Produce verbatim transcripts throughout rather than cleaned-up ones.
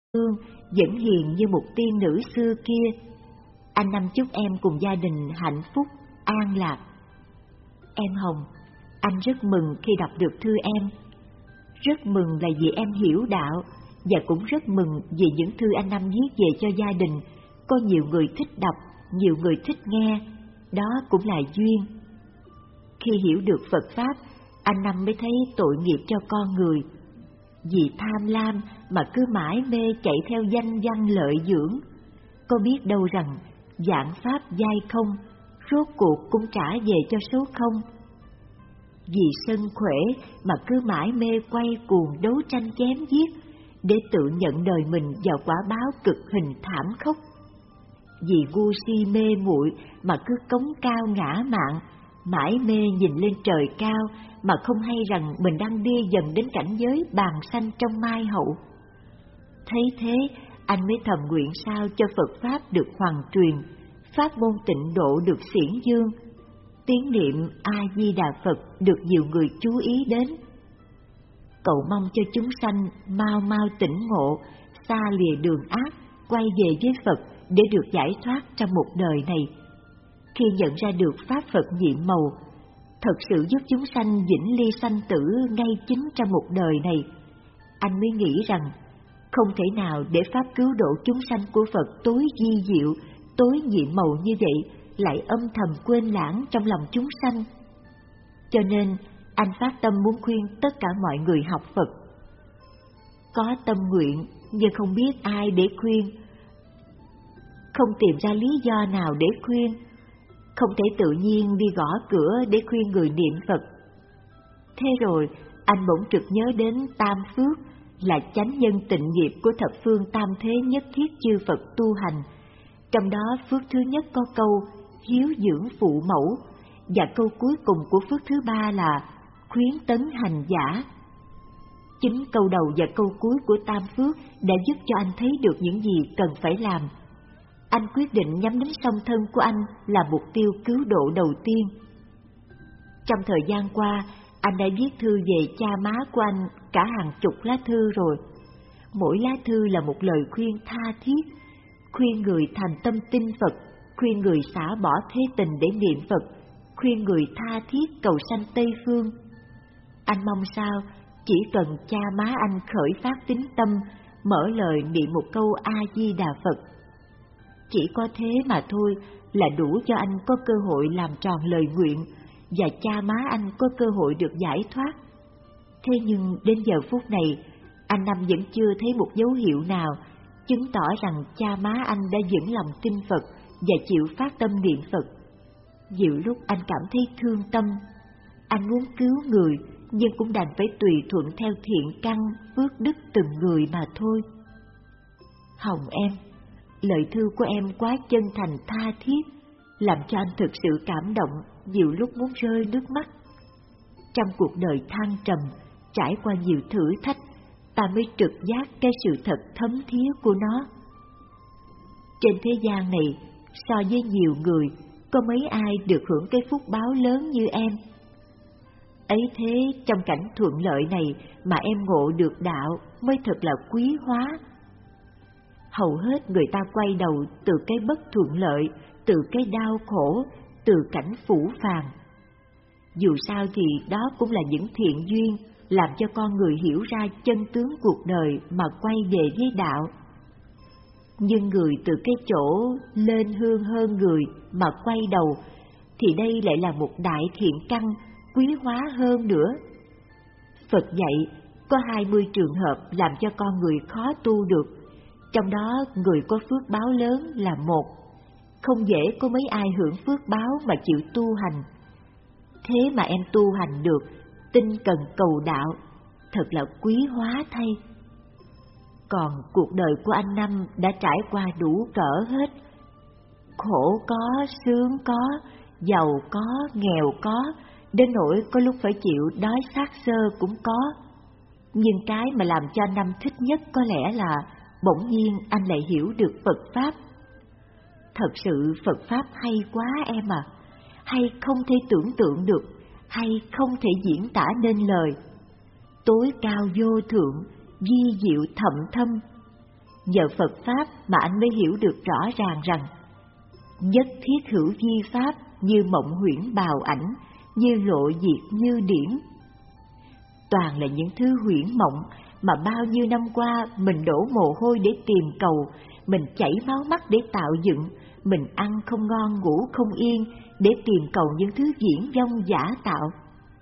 Hương vẫn hiền như một tiên nữ xưa kia. Anh Năm chúc em cùng gia đình hạnh phúc, an lạc. Em Hồng, anh rất mừng khi đọc được thư em. Rất mừng là vì em hiểu đạo, và cũng rất mừng vì những thư anh Năm viết về cho gia đình có nhiều người thích đọc, nhiều người thích nghe. Đó cũng là duyên. Khi hiểu được Phật Pháp, anh Năm mới thấy tội nghiệp cho con người. Vì tham lam mà cứ mãi mê chạy theo danh văn lợi dưỡng, có biết đâu rằng vạn pháp giai không, rốt cuộc cũng trả về cho số không. Vì sân khỏe mà cứ mãi mê quay cuồng đấu tranh chém giết, để tự nhận đời mình vào quả báo cực hình thảm khốc. Vì ngu si mê muội mà cứ cống cao ngã mạn, mãi mê nhìn lên trời cao mà không hay rằng mình đang đi dần đến cảnh giới bàn sanh trong mai hậu. Thấy thế, anh mới thầm nguyện sao cho Phật Pháp được hoàn truyền, pháp môn tịnh độ được xiển dương, tiếng niệm A-di-đà Phật được nhiều người chú ý đến. Cậu mong cho chúng sanh mau mau tỉnh ngộ, xa lìa đường ác, quay về với Phật để được giải thoát trong một đời này. Khi nhận ra được Pháp Phật nhiệm màu, thật sự giúp chúng sanh vĩnh ly sanh tử ngay chính trong một đời này, anh mới nghĩ rằng không thể nào để Pháp cứu độ chúng sanh của Phật tối vi diệu, tối nhiệm màu như vậy lại âm thầm quên lãng trong lòng chúng sanh. Cho nên anh phát tâm muốn khuyên tất cả mọi người học Phật. Có tâm nguyện nhưng không biết ai để khuyên, không tìm ra lý do nào để khuyên, không thể tự nhiên đi gõ cửa để khuyên người niệm Phật. Thế rồi anh bỗng trực nhớ đến Tam Phước là chánh nhân tịnh nghiệp của thập phương tam thế nhất thiết chư Phật tu hành. Trong đó phước thứ nhất có câu hiếu dưỡng phụ mẫu, và câu cuối cùng của phước thứ ba là khuyến tấn hành giả. Chính câu đầu và câu cuối của Tam Phước đã giúp cho anh thấy được những gì cần phải làm. Anh quyết định nhắm đến song thân của anh là mục tiêu cứu độ đầu tiên. Trong thời gian qua, anh đã viết thư về cha má của anh cả hàng chục lá thư rồi. Mỗi lá thư là một lời khuyên tha thiết, khuyên người thành tâm tin Phật, khuyên người xả bỏ thế tình để niệm Phật, khuyên người tha thiết cầu sanh Tây Phương. Anh mong sao chỉ cần cha má anh khởi phát tín tâm, mở lời niệm một câu A-di-đà Phật. Chỉ có thế mà thôi là đủ cho anh có cơ hội làm tròn lời nguyện, và cha má anh có cơ hội được giải thoát. Thế nhưng đến giờ phút này, anh Năm vẫn chưa thấy một dấu hiệu nào chứng tỏ rằng cha má anh đã vững lòng tin Phật và chịu phát tâm niệm Phật. Nhiều lúc anh cảm thấy thương tâm, anh muốn cứu người nhưng cũng đành phải tùy thuận theo thiện căn, phước đức từng người mà thôi. Hồng em, lời thư của em quá chân thành tha thiết, làm cho anh thực sự cảm động, nhiều lúc muốn rơi nước mắt. Trong cuộc đời thăng trầm, trải qua nhiều thử thách, ta mới trực giác cái sự thật thấm thía của nó. Trên thế gian này, so với nhiều người, có mấy ai được hưởng cái phúc báo lớn như em. Ấy thế, trong cảnh thuận lợi này mà em ngộ được đạo mới thật là quý hóa. Hầu hết người ta quay đầu từ cái bất thuận lợi, từ cái đau khổ, từ cảnh phủ phàng. Dù sao thì đó cũng là những thiện duyên làm cho con người hiểu ra chân tướng cuộc đời mà quay về với đạo. Nhưng người từ cái chỗ lên hương hơn người mà quay đầu, thì đây lại là một đại thiện căn quý hóa hơn nữa. Phật dạy có hai mươi trường hợp làm cho con người khó tu được, trong đó người có phước báo lớn là một. Không dễ có mấy ai hưởng phước báo mà chịu tu hành. Thế mà em tu hành được, tinh cần cầu đạo, thật là quý hóa thay. Còn cuộc đời của anh Năm đã trải qua đủ cỡ hết. Khổ có, sướng có, giàu có, nghèo có, đến nỗi có lúc phải chịu đói xác xơ cũng có. Nhưng cái mà làm cho anh Năm thích nhất có lẽ là bỗng nhiên anh lại hiểu được Phật Pháp. Thật sự Phật Pháp hay quá em à, hay không thể tưởng tượng được, hay không thể diễn tả nên lời. Tối cao vô thượng, vi diệu thậm thâm. Nhờ Phật Pháp mà anh mới hiểu được rõ ràng rằng nhất thiết hữu vi Pháp như mộng huyễn bào ảnh, như lộ diệt như điển. Toàn là những thứ huyễn mộng mà bao nhiêu năm qua mình đổ mồ hôi để tìm cầu, mình chảy máu mắt để tạo dựng, mình ăn không ngon ngủ không yên để tìm cầu những thứ viển vông giả tạo.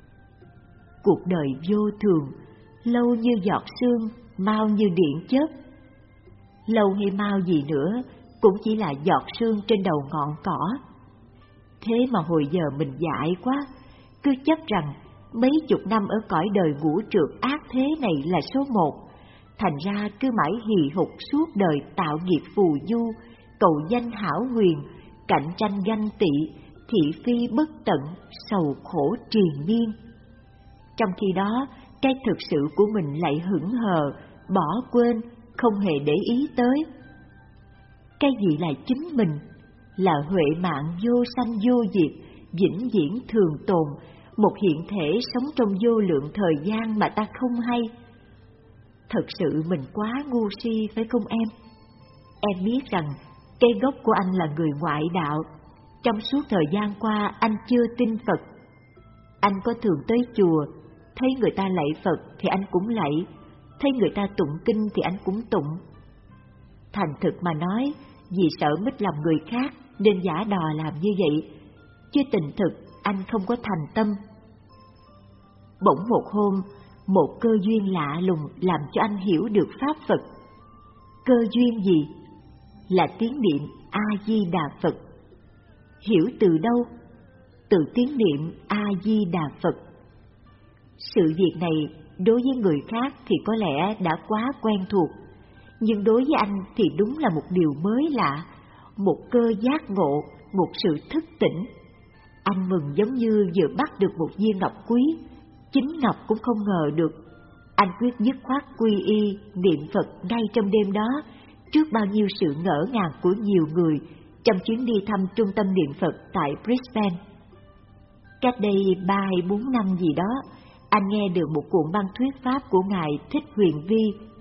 Cuộc đời vô thường, lâu như giọt sương, mau như điện chớp. Lâu hay mau gì nữa cũng chỉ là giọt sương trên đầu ngọn cỏ. Thế mà hồi giờ mình dại quá, cứ chấp rằng mấy chục năm ở cõi đời ngũ trượt ác thế này là số một, thành ra cứ mãi hì hục suốt đời tạo nghiệp phù du, cầu danh hảo huyền, cạnh tranh ganh tị, thị phi bất tận, sầu khổ triền miên. Trong khi đó, cái thực sự của mình lại hững hờ, bỏ quên, không hề để ý tới. Cái gì là chính mình? Là huệ mạng vô sanh vô diệt, vĩnh viễn thường tồn, một hiện thể sống trong vô lượng thời gian mà ta không hay. Thật sự mình quá ngu si phải không em? Em biết rằng cái gốc của anh là người ngoại đạo. Trong suốt thời gian qua anh chưa tin Phật. Anh có thường tới chùa, thấy người ta lạy Phật thì anh cũng lạy, thấy người ta tụng kinh thì anh cũng tụng. Thành thực mà nói, vì sợ mít lòng người khác nên giả đò làm như vậy, chứ tình thực anh không có thành tâm. Bỗng một hôm, một cơ duyên lạ lùng làm cho anh hiểu được Pháp Phật. Cơ duyên gì? Là tiếng niệm A-di-đà Phật. Hiểu từ đâu? Từ tiếng niệm A-di-đà Phật. Sự việc này đối với người khác thì có lẽ đã quá quen thuộc, nhưng đối với anh thì đúng là một điều mới lạ, một cơ giác ngộ, một sự thức tỉnh. Anh mừng giống như vừa bắt được một viên ngọc quý, chính ngọc cũng không ngờ được. Anh quyết dứt khoát quy y, niệm Phật ngay trong đêm đó, trước bao nhiêu sự ngỡ ngàng của nhiều người trong chuyến đi thăm trung tâm niệm Phật tại Brisbane. Cách đây ba hay bốn năm gì đó, anh nghe được một cuộn băng thuyết pháp của Ngài Thích Huyền Vi.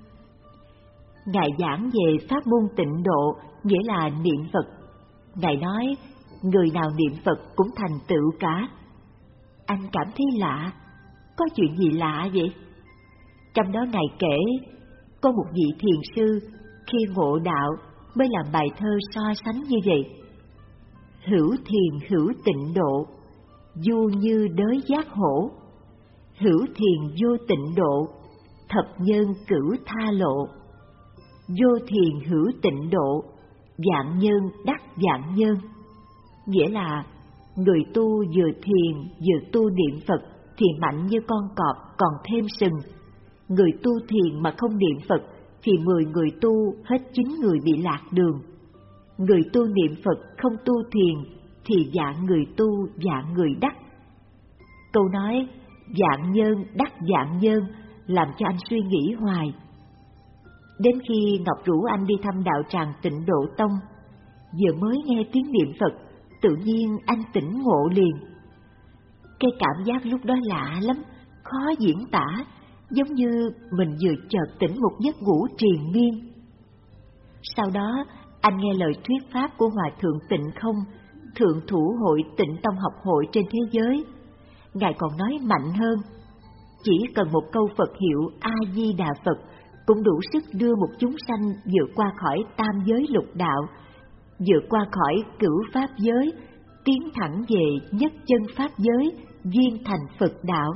Ngài giảng về pháp môn tịnh độ, nghĩa là niệm Phật. Ngài nói, người nào niệm Phật cũng thành tựu cả. Anh cảm thấy lạ, có chuyện gì lạ vậy? Trong đó Ngài kể, có một vị thiền sư khi ngộ đạo mới làm bài thơ so sánh như vậy. Hữu thiền hữu tịnh độ, du như đới giác hổ. Hữu thiền vô tịnh độ, thập nhân cửu tha lộ. Vô thiền hữu tịnh độ, vạn nhân đắc vạn nhân. Nghĩa là người tu vừa thiền vừa tu niệm Phật thì mạnh như con cọp còn thêm sừng. Người tu thiền mà không niệm Phật thì mười người tu hết chín người bị lạc đường. Người tu niệm Phật không tu thiền thì vạn người tu vạn người đắc. Câu nói vạn nhân đắc vạn nhân làm cho anh suy nghĩ hoài. Đến khi Ngọc rủ anh đi thăm đạo tràng Tịnh Độ Tông, vừa mới nghe tiếng niệm Phật, tự nhiên anh tỉnh ngộ liền. Cái cảm giác lúc đó lạ lắm, khó diễn tả, giống như mình vừa chợt tỉnh một giấc ngủ triền miên. Sau đó, anh nghe lời thuyết pháp của Hòa Thượng Tịnh Không, Thượng thủ hội Tịnh Tông học hội trên thế giới. Ngài còn nói mạnh hơn, chỉ cần một câu Phật hiệu A-di-đà Phật cũng đủ sức đưa một chúng sanh vượt qua khỏi tam giới lục đạo, vượt qua khỏi cửu pháp giới, tiến thẳng về nhất chân pháp giới, viên thành Phật đạo.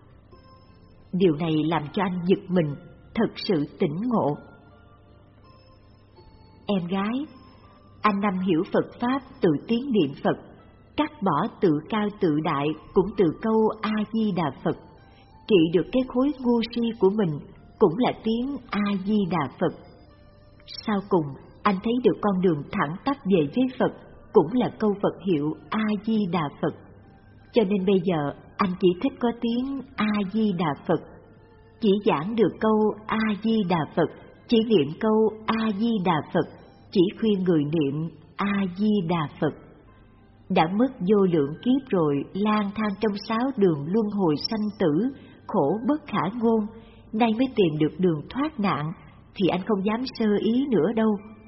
Điều này làm cho anh giật mình, thật sự tỉnh ngộ. Em gái, anh nắm hiểu Phật Pháp từ tiếng niệm Phật, cắt bỏ tự cao tự đại cũng từ câu A-di-đà Phật, trị được cái khối ngu si của mình cũng là tiếng A-di-đà Phật. Sau cùng, anh thấy được con đường thẳng tắp về với Phật cũng là câu Phật hiệu A-di-đà Phật. Cho nên bây giờ anh chỉ thích có tiếng A-di-đà Phật, chỉ giảng được câu A-di-đà Phật, chỉ niệm câu A-di-đà Phật, chỉ khuyên người niệm A-di-đà Phật. Đã mất vô lượng kiếp rồi, lang thang trong sáu đường luân hồi sanh tử, khổ bất khả ngôn, nay mới tìm được đường thoát nạn, thì anh không dám sơ ý nữa đâu.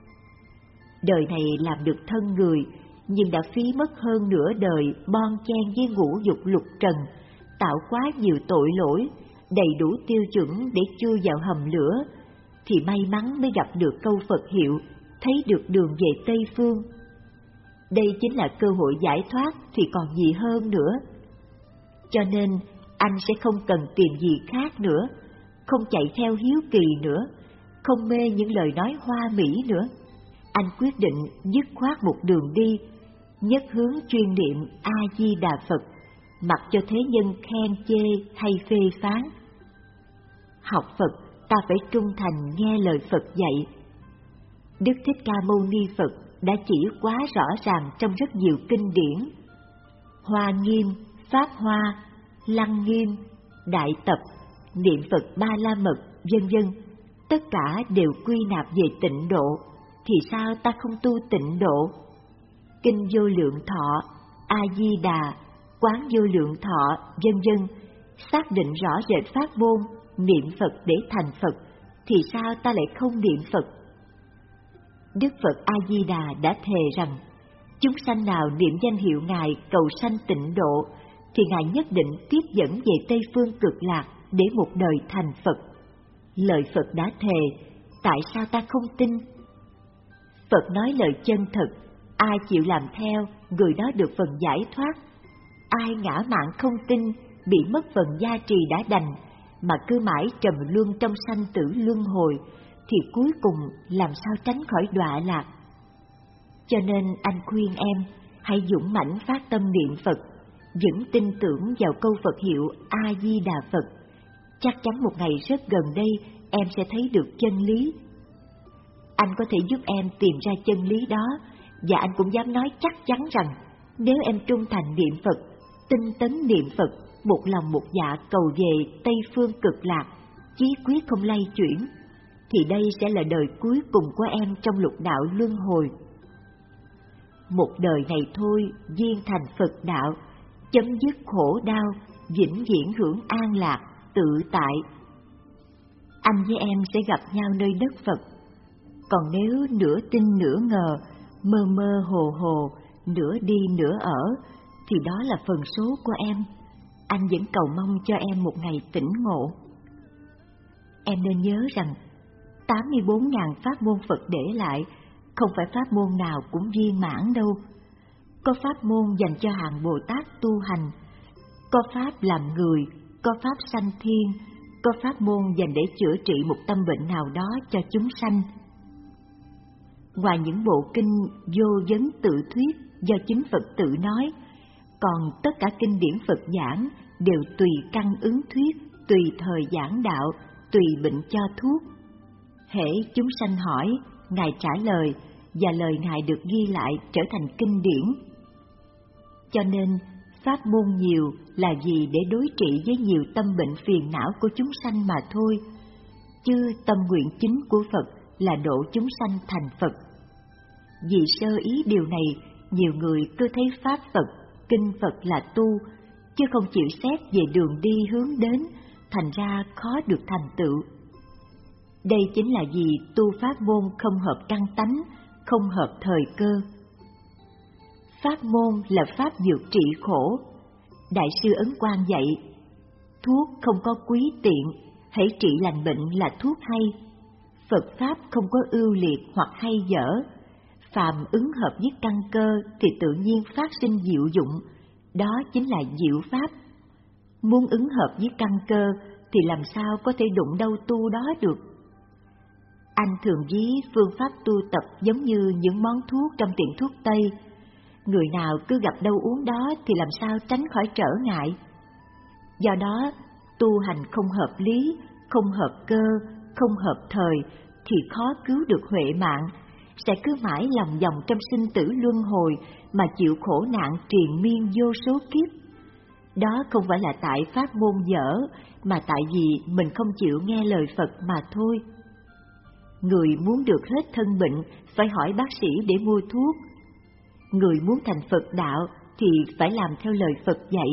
Đời này làm được thân người, nhưng đã phí mất hơn nửa đời bon chen với ngũ dục lục trần, tạo quá nhiều tội lỗi, đầy đủ tiêu chuẩn để chui vào hầm lửa, thì may mắn mới gặp được câu Phật hiệu, thấy được đường về Tây Phương. Đây chính là cơ hội giải thoát thì còn gì hơn nữa. Cho nên anh sẽ không cần tìm gì khác nữa, không chạy theo hiếu kỳ nữa, không mê những lời nói hoa mỹ nữa. Anh quyết định dứt khoát một đường đi, nhất hướng chuyên niệm A-di-đà Phật, mặc cho thế nhân khen chê hay phê phán. Học Phật ta phải trung thành nghe lời Phật dạy. Đức Thích Ca Mâu Ni Phật đã chỉ quá rõ ràng trong rất nhiều kinh điển. Hoa Nghiêm, Pháp Hoa, Lăng Nghiêm, Đại Tập, Niệm Phật Ba La Mật, vân vân, tất cả đều quy nạp về tịnh độ, thì sao ta không tu tịnh độ? Kinh Vô Lượng Thọ, A Di Đà, Quán Vô Lượng Thọ, vân vân, xác định rõ rệt pháp môn niệm Phật để thành Phật, thì sao ta lại không niệm Phật? Đức Phật A Di Đà đã thề rằng, chúng sanh nào niệm danh hiệu Ngài cầu sanh tịnh độ, thì Ngài nhất định tiếp dẫn về Tây Phương Cực Lạc để một đời thành Phật. Lời Phật đã thề, tại sao ta không tin? Phật nói lời chân thật, ai chịu làm theo, người đó được phần giải thoát. Ai ngã mạn không tin, bị mất phần gia trì đã đành, mà cứ mãi trầm luân trong sanh tử luân hồi, thì cuối cùng làm sao tránh khỏi đọa lạc. Cho nên anh khuyên em, hãy dũng mãnh phát tâm niệm Phật, vững tin tưởng vào câu Phật hiệu A-di-đà Phật. Chắc chắn một ngày rất gần đây em sẽ thấy được chân lý. Anh có thể giúp em tìm ra chân lý đó, và anh cũng dám nói chắc chắn rằng nếu em trung thành niệm Phật, tinh tấn niệm Phật, một lòng một dạ cầu về Tây Phương Cực Lạc, chí quyết không lay chuyển, thì đây sẽ là đời cuối cùng của em trong lục đạo luân hồi. Một đời này thôi, duyên thành Phật đạo, chấm dứt khổ đau, vĩnh viễn hưởng an lạc, tự tại. Anh với em sẽ gặp nhau nơi đất Phật. Còn nếu nửa tin nửa ngờ, mơ mơ hồ hồ, nửa đi nửa ở, thì đó là phần số của em. Anh vẫn cầu mong cho em một ngày tỉnh ngộ. Em nên nhớ rằng tám mươi bốn nghìn pháp môn Phật để lại, không phải pháp môn nào cũng viên mãn đâu. Có pháp môn dành cho hạng Bồ Tát tu hành, có pháp làm người, có pháp sanh thiên, có pháp môn dành để chữa trị một tâm bệnh nào đó cho chúng sanh. Ngoài những bộ kinh vô vấn tự thuyết do chính Phật tự nói, còn tất cả kinh điển Phật giảng đều tùy căn ứng thuyết, tùy thời giảng đạo, tùy bệnh cho thuốc. Hễ chúng sanh hỏi, Ngài trả lời, và lời Ngài được ghi lại trở thành kinh điển. Cho nên, pháp môn nhiều là vì để đối trị với nhiều tâm bệnh phiền não của chúng sanh mà thôi, chứ tâm nguyện chính của Phật là độ chúng sanh thành Phật. Vì sơ ý điều này, nhiều người cứ thấy pháp Phật, kinh Phật là tu, chứ không chịu xét về đường đi hướng đến, thành ra khó được thành tựu. Đây chính là vì tu pháp môn không hợp căn tánh, không hợp thời cơ. Pháp môn là pháp dược trị khổ. Đại sư Ấn Quang dạy, thuốc không có quý tiện, hãy trị lành bệnh là thuốc hay. Phật Pháp không có ưu liệt hoặc hay dở, phàm ứng hợp với căn cơ thì tự nhiên phát sinh diệu dụng, đó chính là diệu Pháp. Muốn ứng hợp với căn cơ thì làm sao có thể đụng đâu tu đó được. Anh thường ví phương pháp tu tập giống như những món thuốc trong tiệm thuốc Tây. Người nào cứ gặp đâu uống đó thì làm sao tránh khỏi trở ngại. Do đó, tu hành không hợp lý, không hợp cơ, không hợp thời thì khó cứu được huệ mạng, sẽ cứ mãi lòng vòng trong sinh tử luân hồi mà chịu khổ nạn triền miên vô số kiếp. Đó không phải là tại pháp môn dở, mà tại vì mình không chịu nghe lời Phật mà thôi. Người muốn được hết thân bệnh phải hỏi bác sĩ để mua thuốc. Người muốn thành Phật đạo thì phải làm theo lời Phật dạy.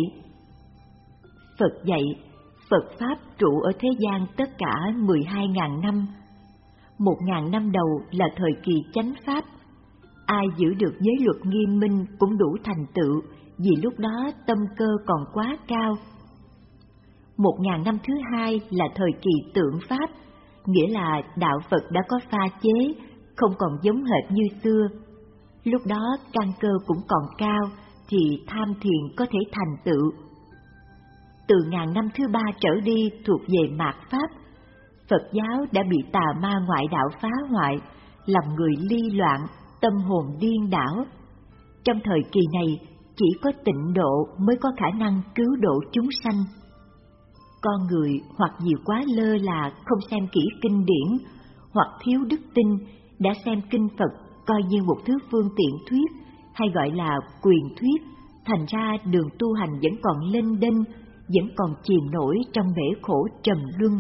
Phật dạy, Phật Pháp trụ ở thế gian tất cả mười hai nghìn năm. Một ngàn năm đầu là thời kỳ chánh pháp. Ai giữ được giới luật nghiêm minh cũng đủ thành tựu, vì lúc đó tâm cơ còn quá cao. Một ngàn năm thứ hai là thời kỳ tượng pháp, nghĩa là đạo Phật đã có pha chế, không còn giống hệt như xưa. Lúc đó căn cơ cũng còn cao, thì tham thiền có thể thành tựu. Từ ngàn năm thứ ba trở đi thuộc về mạt pháp, Phật giáo đã bị tà ma ngoại đạo phá hoại, làm người ly loạn, tâm hồn điên đảo. Trong thời kỳ này, chỉ có tịnh độ mới có khả năng cứu độ chúng sanh. Con người hoặc vì quá lơ là không xem kỹ kinh điển, hoặc thiếu đức tin, đã xem kinh Phật coi như một thứ phương tiện thuyết, hay gọi là quyền thuyết, thành ra đường tu hành vẫn còn lênh đênh, vẫn còn chìm nổi trong bể khổ trầm luân.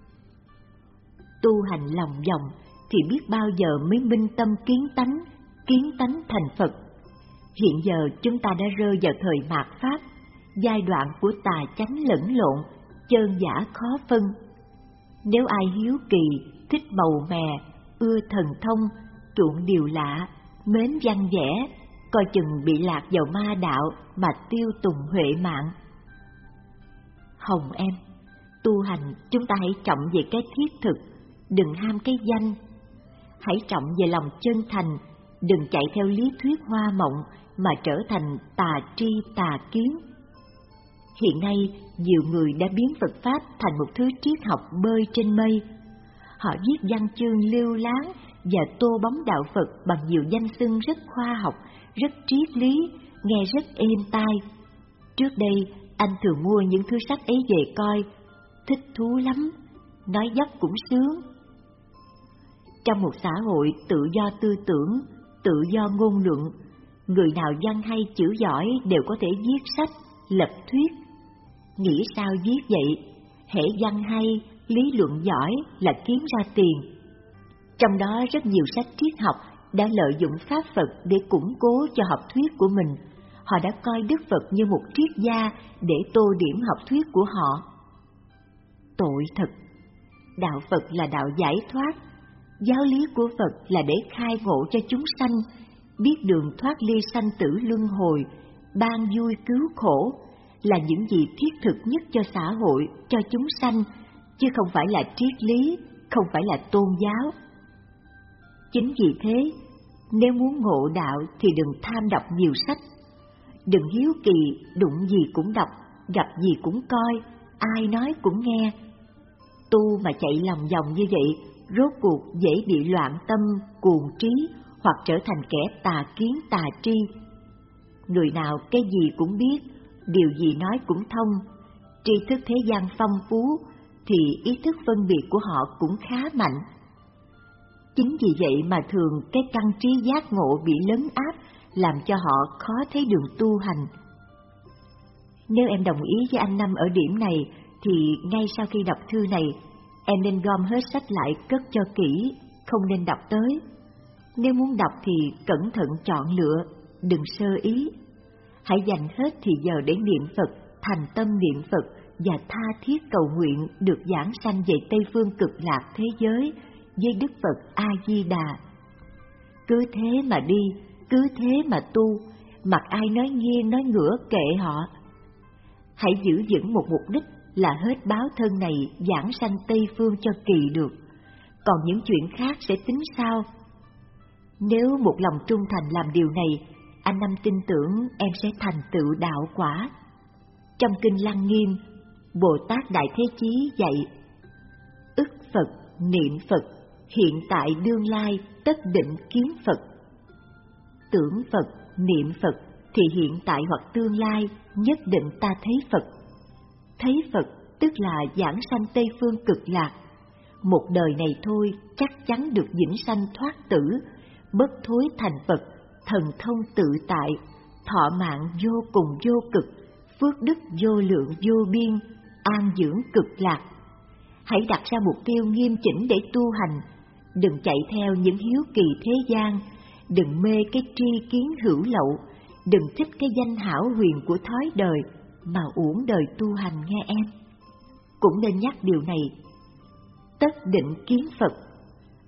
Tu hành lòng vòng thì biết bao giờ mới minh tâm kiến tánh, kiến tánh thành Phật. Hiện giờ chúng ta đã rơi vào thời mạt pháp, giai đoạn của tà chánh lẫn lộn, chơn giả khó phân. Nếu ai hiếu kỳ, thích màu mè, ưa thần thông, chuộng điều lạ, mến văn vẽ, coi chừng bị lạc vào ma đạo mà tiêu tùng huệ mạng. Hồng em, tu hành chúng ta hãy trọng về cái thiết thực, đừng ham cái danh. Hãy trọng về lòng chân thành, đừng chạy theo lý thuyết hoa mộng mà trở thành tà tri tà kiến. Hiện nay, nhiều người đã biến Phật Pháp thành một thứ triết học bơi trên mây. Họ viết văn chương lưu láng và tô bóng đạo Phật bằng nhiều danh xưng rất khoa học, rất triết lý, nghe rất êm tai. Trước đây, anh thường mua những thứ sách ấy về coi, thích thú lắm, nói dốc cũng sướng. Trong một xã hội tự do tư tưởng, tự do ngôn luận, người nào văn hay chữ giỏi đều có thể viết sách, lập thuyết. Nghĩ sao viết vậy? Hễ văn hay, lý luận giỏi là kiếm ra tiền. Trong đó rất nhiều sách triết học đã lợi dụng pháp Phật để củng cố cho học thuyết của mình. Họ đã coi Đức Phật như một triết gia để tô điểm học thuyết của họ. Tội thật! Đạo Phật là đạo giải thoát. Giáo lý của Phật là để khai ngộ cho chúng sanh, biết đường thoát ly sanh tử luân hồi, ban vui cứu khổ, là những gì thiết thực nhất cho xã hội, cho chúng sanh, chứ không phải là triết lý, không phải là tôn giáo. Chính vì thế, nếu muốn ngộ đạo thì đừng tham đọc nhiều sách. Đừng hiếu kỳ, đụng gì cũng đọc, gặp gì cũng coi, ai nói cũng nghe. Tu mà chạy lòng vòng như vậy, rốt cuộc dễ bị loạn tâm, cuồng trí, hoặc trở thành kẻ tà kiến tà tri. Người nào cái gì cũng biết, điều gì nói cũng thông, tri thức thế gian phong phú, thì ý thức phân biệt của họ cũng khá mạnh. Chính vì vậy mà thường cái căn trí giác ngộ bị lấn áp, làm cho họ khó thấy đường tu hành. Nếu em đồng ý với anh Năm ở điểm này, thì ngay sau khi đọc thư này, em nên gom hết sách lại cất cho kỹ, không nên đọc tới. Nếu muốn đọc thì cẩn thận chọn lựa, đừng sơ ý. Hãy dành hết thì giờ để niệm Phật, thành tâm niệm Phật và tha thiết cầu nguyện được giảng sanh về Tây Phương Cực Lạc thế giới với Đức Phật A-di-đà. Cứ thế mà đi, cứ thế mà tu, mặc ai nói nghiêng nói ngửa kệ họ. Hãy giữ vững một mục đích là hết báo thân này giảng sanh Tây Phương cho kỳ được, còn những chuyện khác sẽ tính sau. Nếu một lòng trung thành làm điều này, anh Năm tin tưởng em sẽ thành tựu đạo quả. Trong Kinh Lăng Nghiêm, Bồ Tát Đại Thế Chí dạy: ức Phật, niệm Phật, hiện tại đương lai tất định kiến Phật. Tưởng Phật, niệm Phật thì hiện tại hoặc tương lai nhất định ta thấy Phật. Thấy Phật tức là giảng sanh Tây Phương Cực Lạc. Một đời này thôi chắc chắn được vĩnh sanh thoát tử, bất thối thành Phật, thần thông tự tại, thọ mạng vô cùng vô cực, phước đức vô lượng vô biên, an dưỡng cực lạc. Hãy đặt ra mục tiêu nghiêm chỉnh để tu hành, đừng chạy theo những hiếu kỳ thế gian, đừng mê cái tri kiến hữu lậu, đừng thích cái danh hảo huyền của thói đời mà uổng đời tu hành nghe em. Cũng nên nhắc điều này: tất định kiến Phật.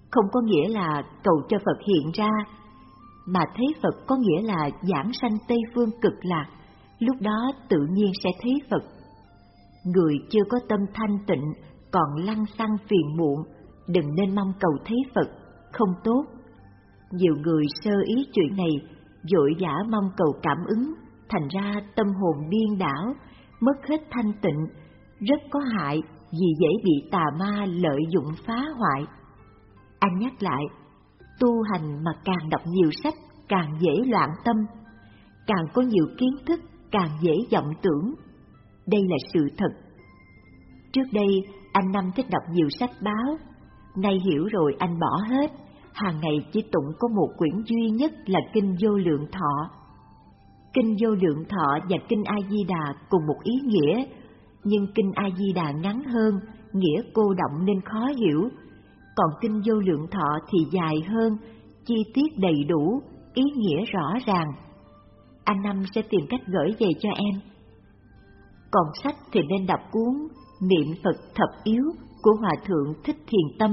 không có nghĩa là cầu cho Phật hiện ra, mà thấy Phật có nghĩa là giảng sanh Tây Phương Cực Lạc, lúc đó tự nhiên sẽ thấy Phật. Người chưa có tâm thanh tịnh, còn lăng xăng phiền muộn, đừng nên mong cầu thấy Phật, không tốt. Nhiều người sơ ý chuyện này, vội vã mong cầu cảm ứng, thành ra tâm hồn điên đảo, mất hết thanh tịnh, rất có hại vì dễ bị tà ma lợi dụng phá hoại. Anh nhắc lại, tu hành mà càng đọc nhiều sách càng dễ loạn tâm, càng có nhiều kiến thức càng dễ vọng tưởng. Đây là sự thật. Trước đây anh Năm thích đọc nhiều sách báo, nay hiểu rồi anh bỏ hết, hàng ngày chỉ tụng có một quyển duy nhất là Kinh Vô Lượng Thọ. Kinh Vô Lượng Thọ và Kinh A Di Đà cùng một ý nghĩa, nhưng Kinh A Di Đà ngắn hơn, nghĩa cô động nên khó hiểu, còn Kinh Vô Lượng Thọ thì dài hơn, chi tiết đầy đủ, ý nghĩa rõ ràng. Anh Năm sẽ tìm cách gửi về cho em. Còn sách thì nên đọc cuốn Niệm Phật Thập Yếu của Hòa Thượng Thích Thiền Tâm.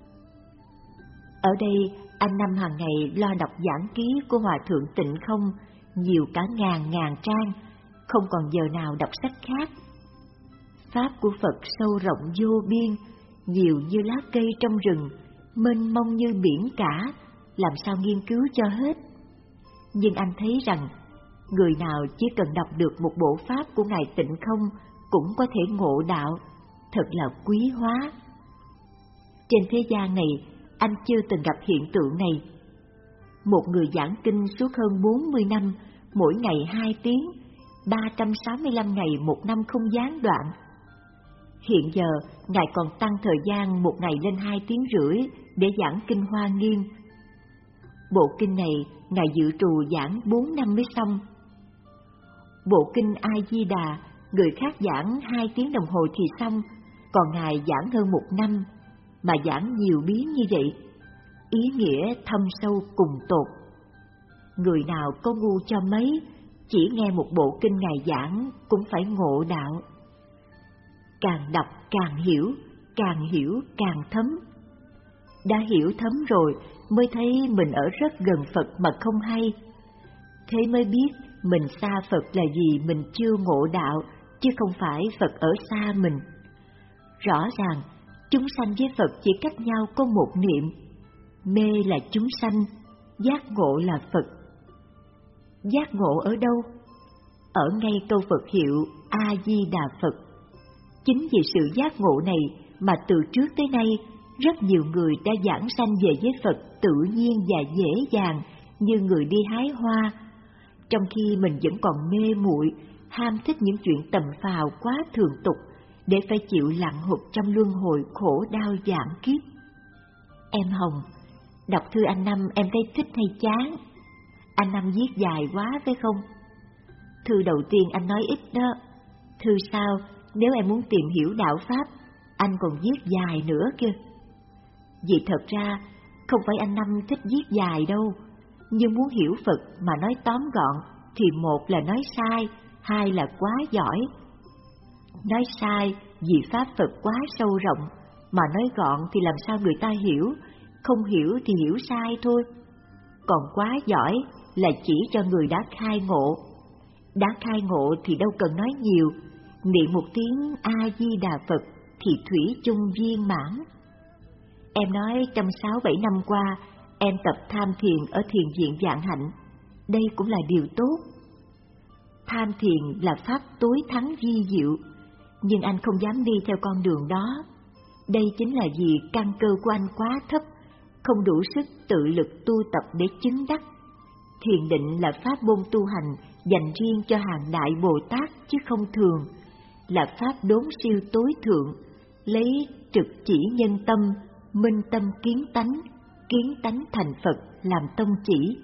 Ở đây, anh Năm hàng ngày lo đọc giảng ký của Hòa Thượng Tịnh Không, nhiều cả ngàn ngàn trang, không còn giờ nào đọc sách khác. Pháp của Phật sâu rộng vô biên, nhiều như lá cây trong rừng, mênh mông như biển cả, làm sao nghiên cứu cho hết. Nhưng anh thấy rằng, người nào chỉ cần đọc được một bộ Pháp của Ngài Tịnh Không cũng có thể ngộ đạo, thật là quý hóa. Trên thế gian này, anh chưa từng gặp hiện tượng này. Một người giảng kinh suốt hơn bốn mươi năm, mỗi ngày hai tiếng, ba trăm sáu mươi lăm ngày một năm không gián đoạn. Hiện giờ, Ngài còn tăng thời gian một ngày lên hai tiếng rưỡi để giảng kinh Hoa Nghiêm. Bộ kinh này, Ngài dự trù giảng bốn năm mới xong. Bộ kinh A Di Đà, người khác giảng hai tiếng đồng hồ thì xong, còn Ngài giảng hơn một năm, mà giảng nhiều biến như vậy, ý nghĩa thâm sâu cùng tột. Người nào có ngu cho mấy, chỉ nghe một bộ kinh Ngài giảng cũng phải ngộ đạo. Càng đọc càng hiểu, càng hiểu càng thấm. Đã hiểu thấm rồi mới thấy mình ở rất gần Phật mà không hay. Thế mới biết mình xa Phật là vì mình chưa ngộ đạo, chứ không phải Phật ở xa mình. Rõ ràng, chúng sanh với Phật chỉ cách nhau có một niệm. Mê là chúng sanh, giác ngộ là Phật. Giác ngộ ở đâu? Ở ngay câu Phật hiệu A-di-đà Phật. Chính vì sự giác ngộ này mà từ trước tới nay, rất nhiều người đã giảng sanh về với Phật tự nhiên và dễ dàng như người đi hái hoa, trong khi mình vẫn còn mê muội, ham thích những chuyện tầm phào quá thường tục, để phải chịu lặn hụt trong luân hồi khổ đau vạn kiếp. Em Hồng, đọc thư anh Năm em thấy thích hay chán? Anh Năm viết dài quá phải không? Thư đầu tiên anh nói ít đó. Thư sau, nếu em muốn tìm hiểu đạo Pháp, anh còn viết dài nữa kia. Vì thật ra, không phải anh Năm thích viết dài đâu, nhưng muốn hiểu Phật mà nói tóm gọn thì một là nói sai, hai là quá giỏi. Nói sai vì Pháp Phật quá sâu rộng, mà nói gọn thì làm sao người ta hiểu, không hiểu thì hiểu sai thôi. Còn quá giỏi là chỉ cho người đã khai ngộ. Đã khai ngộ thì đâu cần nói nhiều, niệm một tiếng A-di-đà Phật thì thủy chung viên mãn. Em nói trong sáu bảy năm qua, em tập tham thiền ở thiền viện Vạn Hạnh, đây cũng là điều tốt. Tham thiền là pháp tối thắng vi diệu, nhưng anh không dám đi theo con đường đó. Đây chính là vì căn cơ của anh quá thấp, không đủ sức tự lực tu tập để chứng đắc. Thiền định là pháp môn tu hành dành riêng cho hàng đại Bồ Tát chứ không thường, là pháp đốn siêu tối thượng, lấy trực chỉ nhân tâm, minh tâm kiến tánh, kiến tánh thành Phật làm tông chỉ.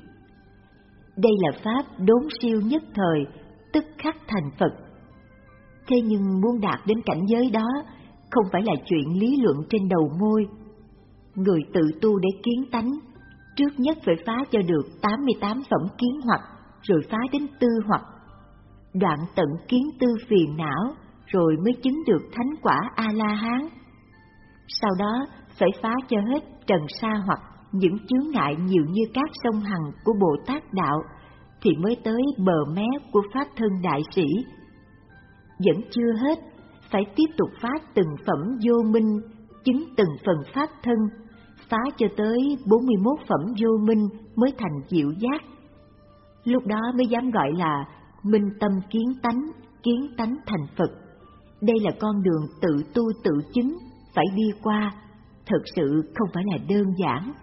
Đây là pháp đốn siêu nhất thời, tức khắc thành Phật. Thế nhưng muốn đạt đến cảnh giới đó, không phải là chuyện lý luận trên đầu môi. Người tự tu để kiến tánh, trước nhất phải phá cho được tám mươi tám phẩm kiến hoặc, rồi phá đến tư hoặc. Đoạn tận kiến tư phiền não, rồi mới chứng được thánh quả A-la-hán. Sau đó phải phá cho hết trần sa hoặc những chướng ngại nhiều như các sông Hằng của Bồ Tát Đạo, thì mới tới bờ mé của Pháp thân đại sĩ. Vẫn chưa hết, phải tiếp tục phá từng phẩm vô minh, chứng từng phần Pháp thân, phá cho tới bốn mươi mốt phẩm vô minh mới thành diệu giác. Lúc đó mới dám gọi là minh tâm kiến tánh, kiến tánh thành Phật. Đây là con đường tự tu tự chứng, phải đi qua, thực sự không phải là đơn giản.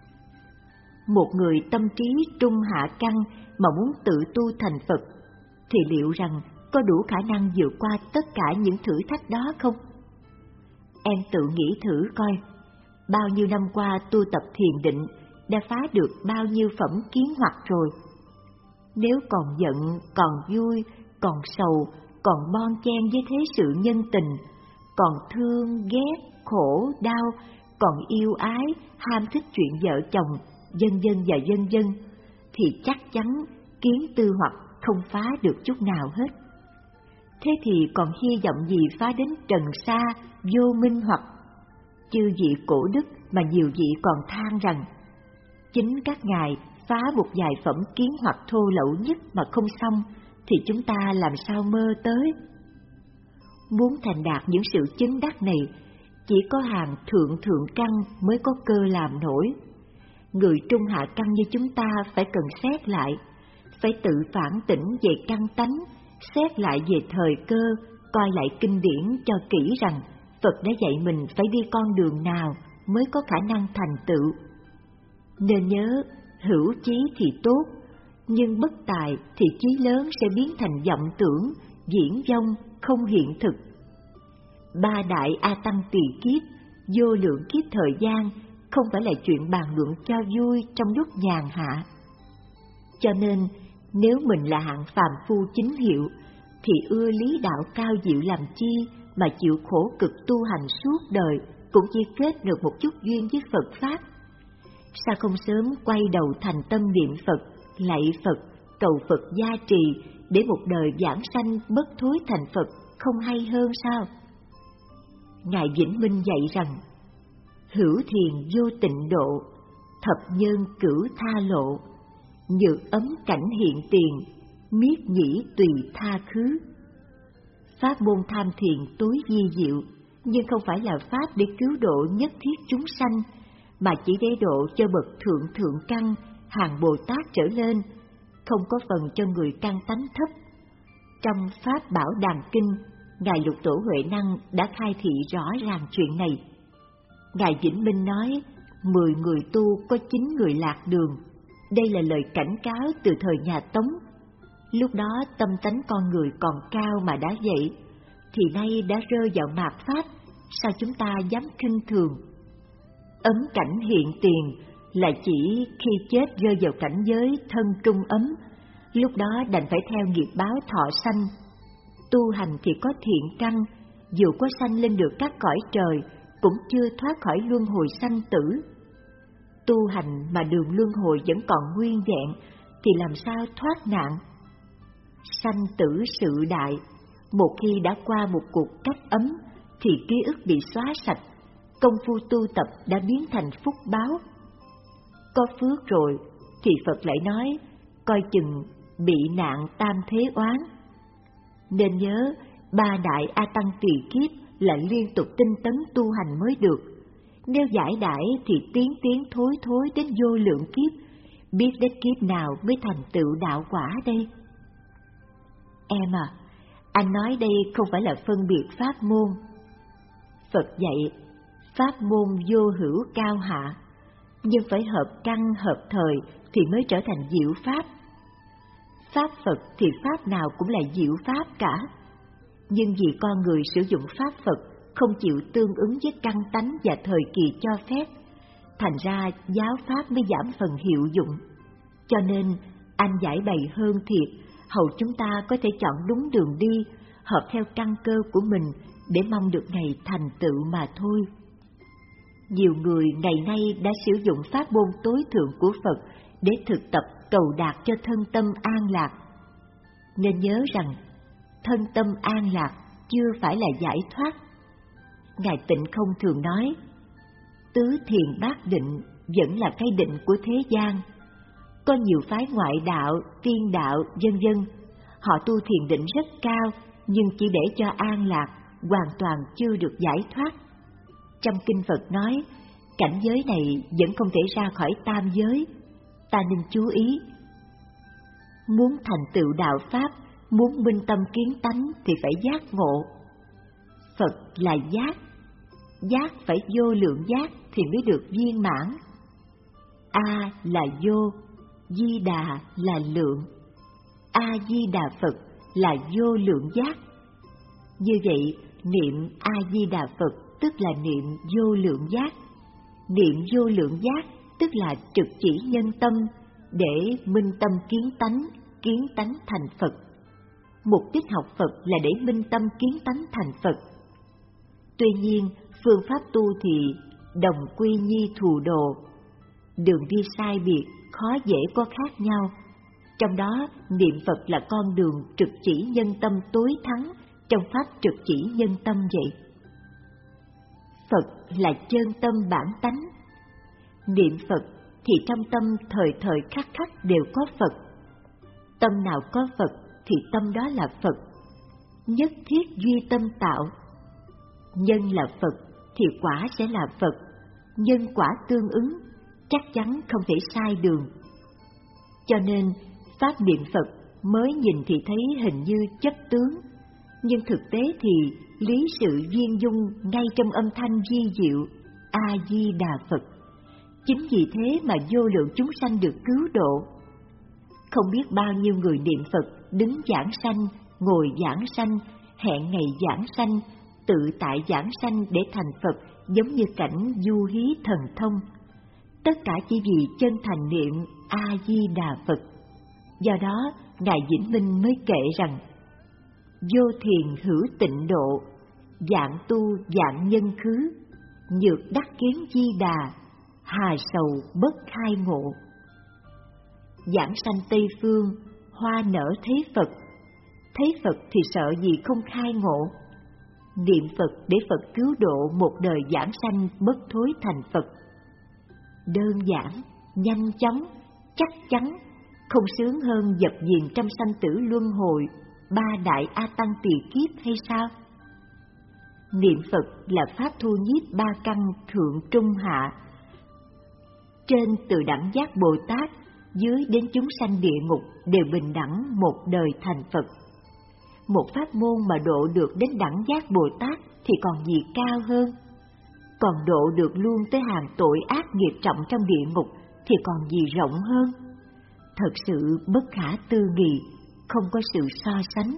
Một người tâm trí trung hạ căn mà muốn tự tu thành Phật, thì liệu rằng có đủ khả năng vượt qua tất cả những thử thách đó không? Em tự nghĩ thử coi, bao nhiêu năm qua tu tập thiền định đã phá được bao nhiêu phẩm kiến hoặc rồi. Nếu còn giận, còn vui, còn sầu, còn bon chen với thế sự nhân tình, còn thương, ghét, khổ, đau, còn yêu ái, ham thích chuyện vợ chồng, vân vân và vân vân, thì chắc chắn kiến tư hoặc không phá được chút nào hết. Thế thì còn hy vọng gì phá đến trần sa, vô minh hoặc? Chư vị cổ đức mà nhiều vị còn than rằng, chính các ngài phá một vài phẩm kiến hoặc thô lậu nhất mà không xong, thì chúng ta làm sao mơ tới? Muốn thành đạt những sự chứng đắc này, chỉ có hàng thượng thượng căn mới có cơ làm nổi. Người trung hạ căn như chúng ta phải cần xét lại, phải tự phản tỉnh về căn tánh, xét lại về thời cơ, coi lại kinh điển cho kỹ rằng Phật đã dạy mình phải đi con đường nào mới có khả năng thành tựu. Nên nhớ, hữu chí thì tốt, nhưng bất tài thì chí lớn sẽ biến thành vọng tưởng, viển vông, không hiện thực. Ba đại A Tăng tỳ kiếp, vô lượng kiếp thời gian không phải là chuyện bàn luận cho vui trong lúc nhàn hạ. Cho nên, nếu mình là hạng phàm phu chính hiệu, thì ưa lý đạo cao diệu làm chi mà chịu khổ cực tu hành suốt đời cũng chỉ kết được một chút duyên với Phật Pháp. Sao không sớm quay đầu thành tâm niệm Phật, lạy Phật, cầu Phật gia trì để một đời giảng sanh bất thối thành Phật không hay hơn sao? Ngài Vĩnh Minh dạy rằng, hữu thiền vô tịnh độ, thập nhân cửu tha lộ, nhược ấm cảnh hiện tiền, miết nhĩ tùy tha khứ. Pháp môn tham thiền tối vi diệu, nhưng không phải là pháp để cứu độ nhất thiết chúng sanh, mà chỉ để độ cho bậc thượng thượng căn, hàng Bồ Tát trở lên, không có phần cho người căn tánh thấp. Trong Pháp Bảo Đàn Kinh, Ngài Lục Tổ Huệ Năng đã khai thị rõ ràng chuyện này. Ngài Vĩnh Minh nói, mười người tu có chín người lạc đường. Đây là lời cảnh cáo từ thời nhà Tống. Lúc đó tâm tánh con người còn cao mà đã vậy, thì nay đã rơi vào mạt Pháp, sao chúng ta dám khinh thường? Ấm cảnh hiện tiền là chỉ khi chết rơi vào cảnh giới thân trung ấm, lúc đó đành phải theo nghiệp báo thọ sanh. Tu hành thì có thiện căn, dù có sanh lên được các cõi trời, cũng chưa thoát khỏi luân hồi sanh tử. Tu hành mà đường luân hồi vẫn còn nguyên vẹn, thì làm sao thoát nạn? Sanh tử sự đại, một khi đã qua một cuộc cách ấm, thì ký ức bị xóa sạch, công phu tu tập đã biến thành phúc báo. Có phước rồi, thì Phật lại nói, coi chừng bị nạn tam thế oán. Nên nhớ, ba đại A Tăng tỳ kiếp là liên tục tinh tấn tu hành mới được. Nếu giải đãi thì tiến tiến thối thối đến vô lượng kiếp, biết đến kiếp nào mới thành tựu đạo quả đây? Em à, anh nói đây không phải là phân biệt pháp môn. Phật dạy, pháp môn vô hữu cao hạ, nhưng phải hợp căn hợp thời thì mới trở thành diệu pháp. Pháp Phật thì pháp nào cũng là diệu pháp cả, nhưng vì con người sử dụng pháp Phật không chịu tương ứng với căn tánh và thời kỳ cho phép, thành ra giáo pháp mới giảm phần hiệu dụng. Cho nên anh giải bày hơn thiệt, hầu chúng ta có thể chọn đúng đường đi, hợp theo căn cơ của mình để mong được ngày thành tựu mà thôi. Nhiều người ngày nay đã sử dụng pháp môn tối thượng của Phật để thực tập cầu đạt cho thân tâm an lạc. Nên nhớ rằng, thân tâm an lạc chưa phải là giải thoát. Ngài Tịnh Không thường nói, Tứ thiền bát định vẫn là cái định của thế gian. Có nhiều phái ngoại đạo, tiên đạo, vân vân, họ tu thiền định rất cao, nhưng chỉ để cho an lạc, hoàn toàn chưa được giải thoát. Trong kinh Phật nói, cảnh giới này vẫn không thể ra khỏi tam giới, ta nên chú ý. Muốn thành tựu đạo Pháp, muốn minh tâm kiến tánh thì phải giác ngộ. Phật là giác, giác phải vô lượng giác thì mới được viên mãn. A là vô, Di Đà là lượng. A Di Đà Phật là vô lượng giác. Như vậy, niệm A Di Đà Phật tức là niệm vô lượng giác. Niệm vô lượng giác tức là trực chỉ nhân tâm để minh tâm kiến tánh, kiến tánh thành Phật. Mục đích học Phật là để minh tâm kiến tánh thành Phật. Tuy nhiên, phương pháp tu thì đồng quy nhi thù đồ. Đường đi sai biệt, khó dễ có khác nhau. Trong đó, niệm Phật là con đường trực chỉ nhân tâm tối thắng trong pháp trực chỉ nhân tâm vậy. Phật là chân tâm bản tánh. Niệm Phật thì trong tâm thời thời khắc khắc đều có Phật. Tâm nào có Phật thì tâm đó là Phật. Nhất thiết duy tâm tạo. Nhân là Phật thì quả sẽ là Phật. Nhân quả tương ứng, chắc chắn không thể sai đường. Cho nên, pháp niệm Phật mới nhìn thì thấy hình như chất tướng, nhưng thực tế thì lý sự viên dung ngay trong âm thanh vi diệu A Di Đà Phật. Chính vì thế mà vô lượng chúng sanh được cứu độ. Không biết bao nhiêu người niệm Phật đứng giảng sanh, ngồi giảng sanh, hẹn ngày giảng sanh, tự tại giảng sanh để thành Phật, giống như cảnh du hí thần thông. Tất cả chỉ vì chân thành niệm A Di Đà Phật. Do đó, Ngài Vĩnh Minh mới kể rằng: vô thiền hữu tịnh độ, dạng tu dạng nhân khứ, nhược đắc kiến Di Đà, hà sầu bất khai ngộ. Giảng sanh Tây Phương, hoa nở thấy Phật, thấy Phật thì sợ gì không khai ngộ. Niệm Phật để Phật cứu độ một đời giảng sanh bất thối thành Phật. Đơn giản, nhanh chóng, chắc chắn, không sướng hơn dập diền trong sanh tử luân hồi, ba đại A Tăng tỳ kiếp hay sao? Niệm Phật là pháp thu nhiếp ba căn thượng trung hạ. Trên từ đẳng giác Bồ Tát, dưới đến chúng sanh địa ngục đều bình đẳng một đời thành Phật. Một pháp môn mà độ được đến đẳng giác Bồ Tát thì còn gì cao hơn? Còn độ được luôn tới hàng tội ác nghiệp trọng trong địa ngục thì còn gì rộng hơn? Thật sự bất khả tư nghị, không có sự so sánh.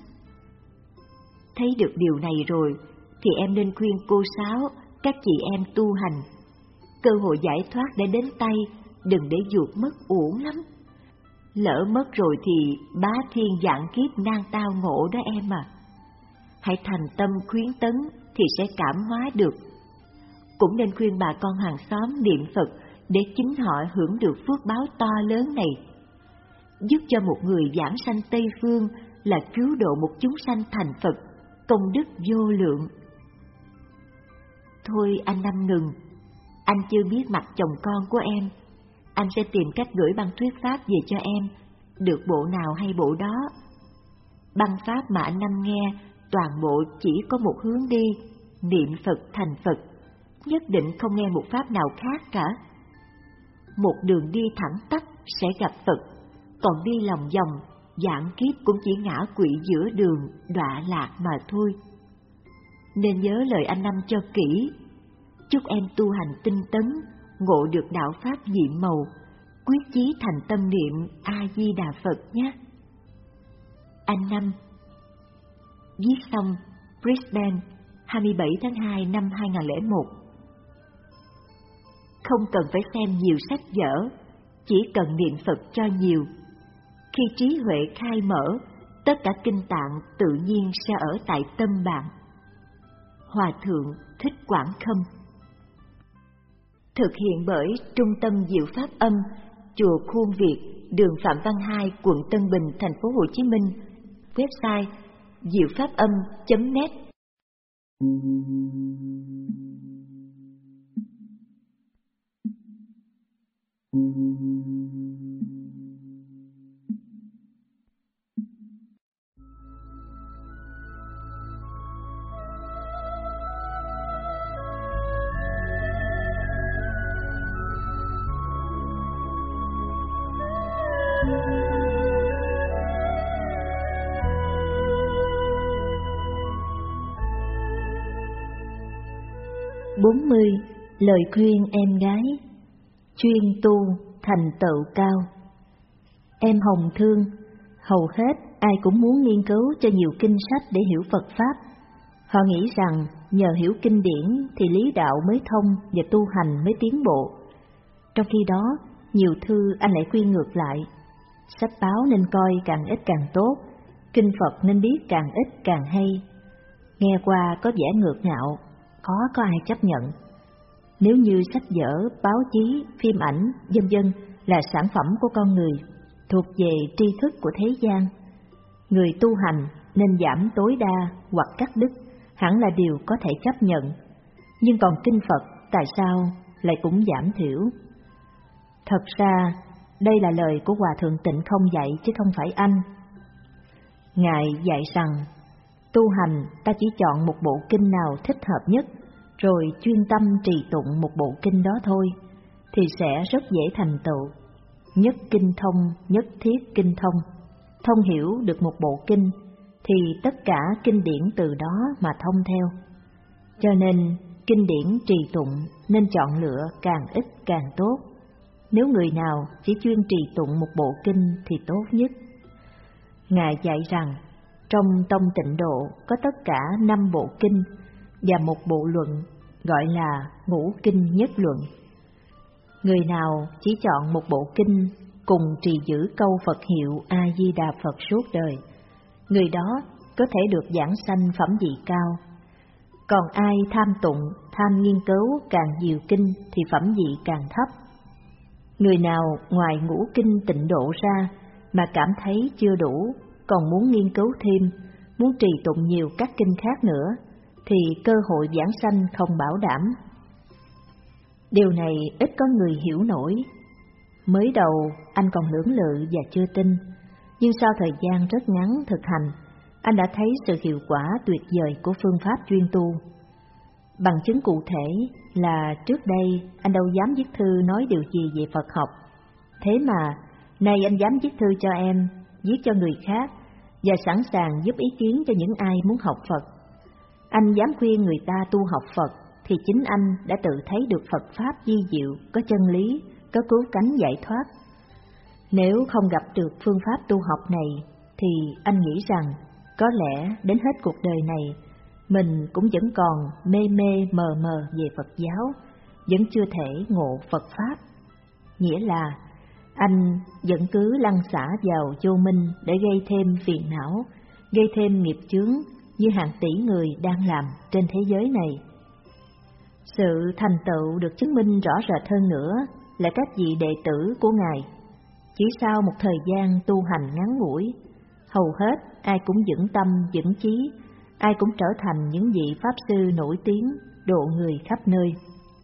Thấy được điều này rồi thì em nên khuyên cô Sáu, các chị em tu hành. Cơ hội giải thoát đã đến tay, đừng để vụt mất uổng lắm. Lỡ mất rồi thì bá thiên vạn kiếp nan tao ngộ đó em à. Hãy thành tâm khuyến tấn thì sẽ cảm hóa được. Cũng nên khuyên bà con hàng xóm niệm Phật để chính họ hưởng được phước báo to lớn này. Giúp cho một người giảng sanh Tây Phương là cứu độ một chúng sanh thành Phật, công đức vô lượng. Thôi anh Năm ngừng, anh chưa biết mặt chồng con của em. Anh sẽ tìm cách gửi băng thuyết pháp về cho em, được bộ nào hay bộ đó. Băng pháp mà anh Năm nghe, toàn bộ chỉ có một hướng đi, niệm Phật thành Phật, nhất định không nghe một pháp nào khác cả. Một đường đi thẳng tắp sẽ gặp Phật, còn đi lòng vòng, vạn kiếp cũng chỉ ngã quỵ giữa đường, đọa lạc mà thôi. Nên nhớ lời anh Năm cho kỹ. Chúc em tu hành tinh tấn, ngộ được đạo pháp nhiệm màu, quyết chí thành tâm niệm A Di Đà Phật nhé. Anh Năm. Viết xong, Brisbane, hai mươi bảy tháng hai năm hai nghìn không trăm lẻ một. Không cần phải xem nhiều sách vở, chỉ cần niệm Phật cho nhiều. Khi trí huệ khai mở, tất cả kinh tạng tự nhiên sẽ ở tại tâm bạn. Hòa Thượng Thích Quảng Khâm. Thực hiện bởi Trung tâm Diệu Pháp Âm, Chùa Khuôn Việt, đường Phạm Văn Hai, quận Tân Bình, thành phố Hồ Chí Minh. Website diệu pháp âm chấm net. bốn mươi. Lời khuyên em gái. Chuyên tu thành tựu cao. Em Hồng thương, hầu hết ai cũng muốn nghiên cứu cho nhiều kinh sách để hiểu Phật Pháp. Họ nghĩ rằng nhờ hiểu kinh điển thì lý đạo mới thông và tu hành mới tiến bộ. Trong khi đó, nhiều thư anh lại khuyên ngược lại. Sách báo nên coi càng ít càng tốt, kinh Phật nên biết càng ít càng hay. Nghe qua có vẻ ngược ngạo, khó có ai chấp nhận. Nếu như sách vở, báo chí, phim ảnh, vân vân là sản phẩm của con người, thuộc về tri thức của thế gian, người tu hành nên giảm tối đa hoặc cắt đứt hẳn là điều có thể chấp nhận. Nhưng còn kinh Phật tại sao lại cũng giảm thiểu? Thật ra, đây là lời của Hòa Thượng Tịnh Không dạy chứ không phải anh. Ngài dạy rằng, tu hành ta chỉ chọn một bộ kinh nào thích hợp nhất, rồi chuyên tâm trì tụng một bộ kinh đó thôi, thì sẽ rất dễ thành tựu. Nhất kinh thông, nhất thiết kinh thông. Thông hiểu được một bộ kinh, thì tất cả kinh điển từ đó mà thông theo. Cho nên, kinh điển trì tụng nên chọn lựa càng ít càng tốt. Nếu người nào chỉ chuyên trì tụng một bộ kinh thì tốt nhất. Ngài dạy rằng, trong tông Tịnh Độ có tất cả năm bộ kinh và một bộ luận gọi là ngũ kinh nhất luận. Người nào chỉ chọn một bộ kinh cùng trì giữ câu Phật hiệu A-di-đà Phật suốt đời, người đó có thể được giảng sanh phẩm vị cao. Còn ai tham tụng, tham nghiên cứu càng nhiều kinh thì phẩm vị càng thấp. Người nào ngoài ngũ kinh Tịnh Độ ra mà cảm thấy chưa đủ, còn muốn nghiên cứu thêm, muốn trì tụng nhiều các kinh khác nữa, thì cơ hội giảng sanh không bảo đảm. Điều này ít có người hiểu nổi. Mới đầu anh còn lưỡng lự và chưa tin, nhưng sau thời gian rất ngắn thực hành, anh đã thấy sự hiệu quả tuyệt vời của phương pháp chuyên tu. Bằng chứng cụ thể là trước đây anh đâu dám viết thư nói điều gì về Phật học. Thế mà nay anh dám viết thư cho em, viết cho người khác và sẵn sàng giúp ý kiến cho những ai muốn học Phật. Anh dám khuyên người ta tu học Phật thì chính anh đã tự thấy được Phật Pháp vi diệu, có chân lý, có cứu cánh giải thoát. Nếu không gặp được phương pháp tu học này thì anh nghĩ rằng có lẽ đến hết cuộc đời này mình cũng vẫn còn mê mê mờ mờ về Phật giáo, vẫn chưa thể ngộ Phật Pháp. Nghĩa là anh vẫn cứ lăn xả vào vô minh để gây thêm phiền não, gây thêm nghiệp chướng như hàng tỷ người đang làm trên thế giới này. Sự thành tựu được chứng minh rõ rệt hơn nữa là các vị đệ tử của Ngài. Chỉ sau một thời gian tu hành ngắn ngủi, hầu hết ai cũng vững tâm vững chí, ai cũng trở thành những vị Pháp sư nổi tiếng, độ người khắp nơi.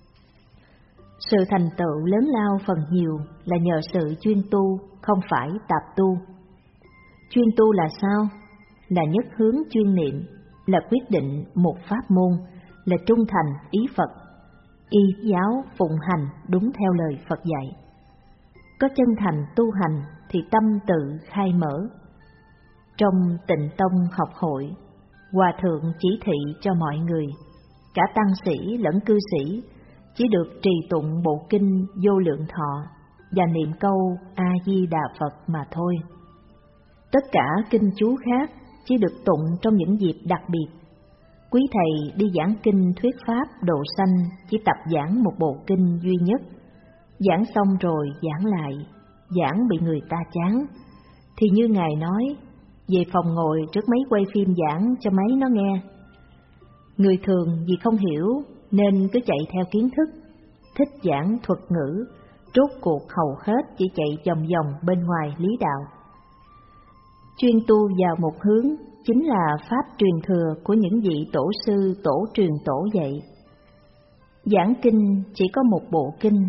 Sự thành tựu lớn lao phần nhiều là nhờ sự chuyên tu, không phải tạp tu. Chuyên tu là sao? Là nhất hướng chuyên niệm, là quyết định một pháp môn, là trung thành ý Phật, y giáo phụng hành đúng theo lời Phật dạy. Có chân thành tu hành thì tâm tự khai mở. Trong Tịnh Tông học hội, Hòa Thượng chỉ thị cho mọi người, cả tăng sĩ lẫn cư sĩ, chỉ được trì tụng bộ kinh Vô Lượng Thọ và niệm câu A-di-đà Phật mà thôi. Tất cả kinh chú khác chỉ được tụng trong những dịp đặc biệt. Quý thầy đi giảng kinh thuyết pháp độ sanh chỉ tập giảng một bộ kinh duy nhất, giảng xong rồi giảng lại, giảng bị người ta chán, thì như Ngài nói, về phòng ngồi trước máy quay phim giảng cho máy nó nghe. Người thường vì không hiểu nên cứ chạy theo kiến thức, thích giảng thuật ngữ, rốt cuộc hầu hết chỉ chạy vòng vòng bên ngoài lý đạo. Chuyên tu vào một hướng chính là pháp truyền thừa của những vị tổ sư tổ truyền tổ dạy. Giảng kinh chỉ có một bộ kinh,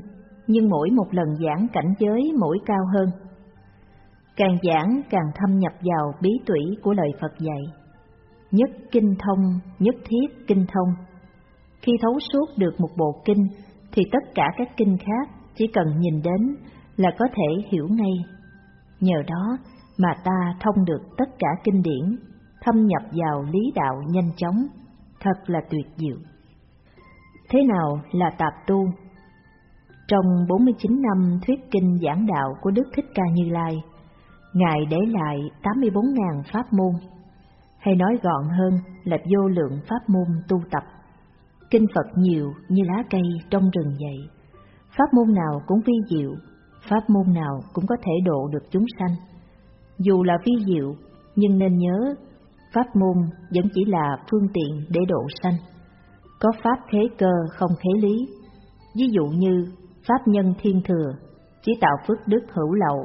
nhưng mỗi một lần giảng cảnh giới mỗi cao hơn. Càng giảng càng thâm nhập vào bí tủy của lời Phật dạy. Nhất kinh thông, nhất thiết kinh thông. Khi thấu suốt được một bộ kinh thì tất cả các kinh khác chỉ cần nhìn đến là có thể hiểu ngay. Nhờ đó mà ta thông được tất cả kinh điển, thâm nhập vào lý đạo nhanh chóng, thật là tuyệt diệu. Thế nào là tạp tu? Trong bốn mươi chín năm thuyết kinh giảng đạo của Đức Thích Ca Như Lai, Ngài để lại tám mươi bốn nghìn pháp môn, hay nói gọn hơn là vô lượng pháp môn tu tập. Kinh Phật nhiều như lá cây trong rừng vậy, pháp môn nào cũng vi diệu, pháp môn nào cũng có thể độ được chúng sanh. Dù là vi diệu, nhưng nên nhớ, pháp môn vẫn chỉ là phương tiện để độ sanh. Có pháp khế cơ không khế lý. Ví dụ như pháp nhân thiên thừa, chỉ tạo phước đức hữu lậu.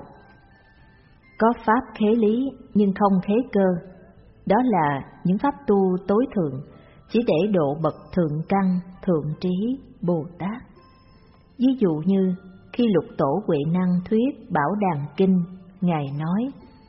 Có pháp khế lý nhưng không khế cơ, đó là những pháp tu tối thượng, chỉ để độ bậc thượng căn, thượng trí, Bồ Tát. Ví dụ như khi Lục Tổ Huệ Năng thuyết Bảo Đàn Kinh, Ngài nói: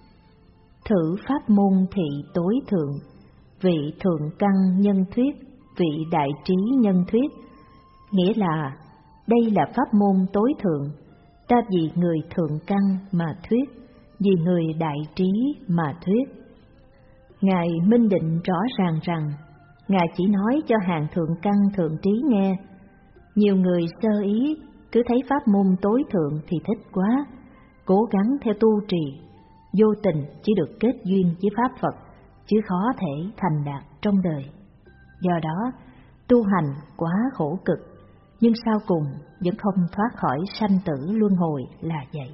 thử pháp môn thị tối thượng, vị thượng căn nhân thuyết, vị đại trí nhân thuyết. Nghĩa là đây là pháp môn tối thượng, ta vì người thượng căn mà thuyết, vì người đại trí mà thuyết. Ngài minh định rõ ràng rằng Ngài chỉ nói cho hàng thượng căn thượng trí nghe. Nhiều người sơ ý cứ thấy pháp môn tối thượng thì thích quá, cố gắng theo tu trì, vô tình chỉ được kết duyên với pháp Phật, chứ khó thể thành đạt trong đời. Do đó, tu hành quá khổ cực, nhưng sau cùng vẫn không thoát khỏi sanh tử luân hồi là vậy.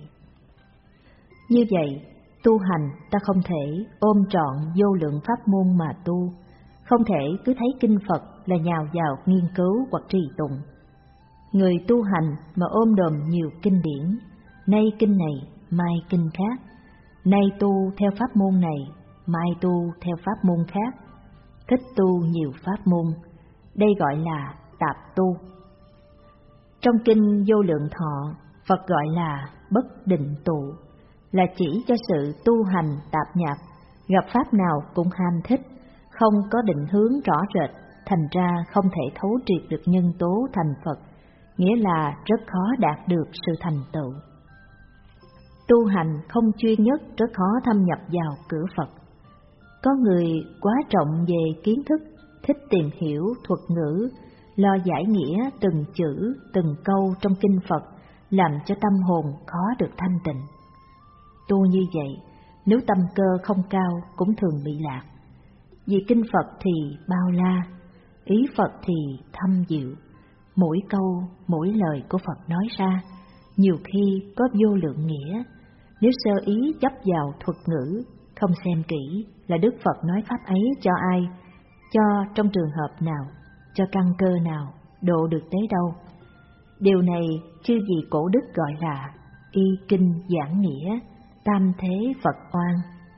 Như vậy, tu hành ta không thể ôm trọn vô lượng pháp môn mà tu, không thể cứ thấy kinh Phật là nhào vào nghiên cứu hoặc trì tụng. Người tu hành mà ôm đồm nhiều kinh điển, nay kinh này, mai kinh khác, nay tu theo pháp môn này, mai tu theo pháp môn khác, thích tu nhiều pháp môn, đây gọi là tạp tu. Trong kinh Vô Lượng Thọ, Phật gọi là bất định tụ, là chỉ cho sự tu hành tạp nhạp, gặp pháp nào cũng ham thích, không có định hướng rõ rệt, thành ra không thể thấu triệt được nhân tố thành Phật, nghĩa là rất khó đạt được sự thành tựu. Tu hành không chuyên nhất rất khó thâm nhập vào cửa Phật. Có người quá trọng về kiến thức, thích tìm hiểu thuật ngữ, lo giải nghĩa từng chữ, từng câu trong kinh Phật, làm cho tâm hồn khó được thanh tịnh. Tu như vậy, nếu tâm cơ không cao cũng thường bị lạc. Vì kinh Phật thì bao la, ý Phật thì thâm diệu, mỗi câu, mỗi lời của Phật nói ra, nhiều khi có vô lượng nghĩa. Nếu sơ ý chấp vào thuật ngữ, không xem kỹ là Đức Phật nói pháp ấy cho ai, cho trong trường hợp nào, cho căn cơ nào, độ được tới đâu. Điều này chư vị cổ đức gọi là y kinh giảng nghĩa, tam thế Phật oan.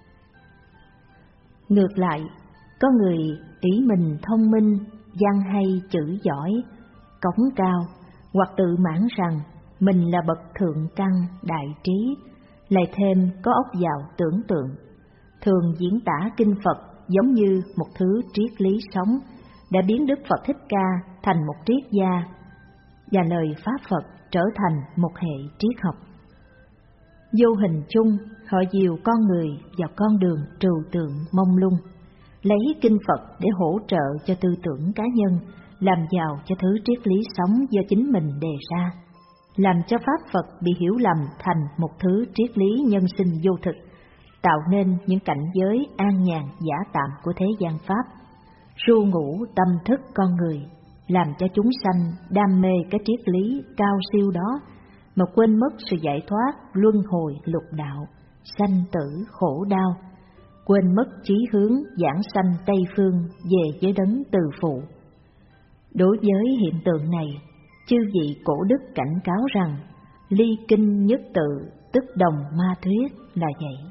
Ngược lại, có người ý mình thông minh, văn hay chữ giỏi, cống cao, hoặc tự mãn rằng mình là bậc thượng căn đại trí, lại thêm có óc vào tưởng tượng, thường diễn tả kinh Phật giống như một thứ triết lý sống, đã biến Đức Phật Thích Ca thành một triết gia, và lời pháp Phật trở thành một hệ triết học. Vô hình chung, họ dìu con người vào con đường trừu tượng mông lung, lấy kinh Phật để hỗ trợ cho tư tưởng cá nhân, làm giàu cho thứ triết lý sống do chính mình đề ra, làm cho pháp Phật bị hiểu lầm thành một thứ triết lý nhân sinh vô thực, tạo nên những cảnh giới an nhàn giả tạm của thế gian pháp, ru ngủ tâm thức con người, làm cho chúng sanh đam mê cái triết lý cao siêu đó mà quên mất sự giải thoát luân hồi lục đạo, sanh tử khổ đau, quên mất chí hướng giảng sanh Tây Phương về với đấng từ phụ. Đối với hiện tượng này, chư vị cổ đức cảnh cáo rằng ly kinh nhất tự tức đồng ma thuyết là vậy.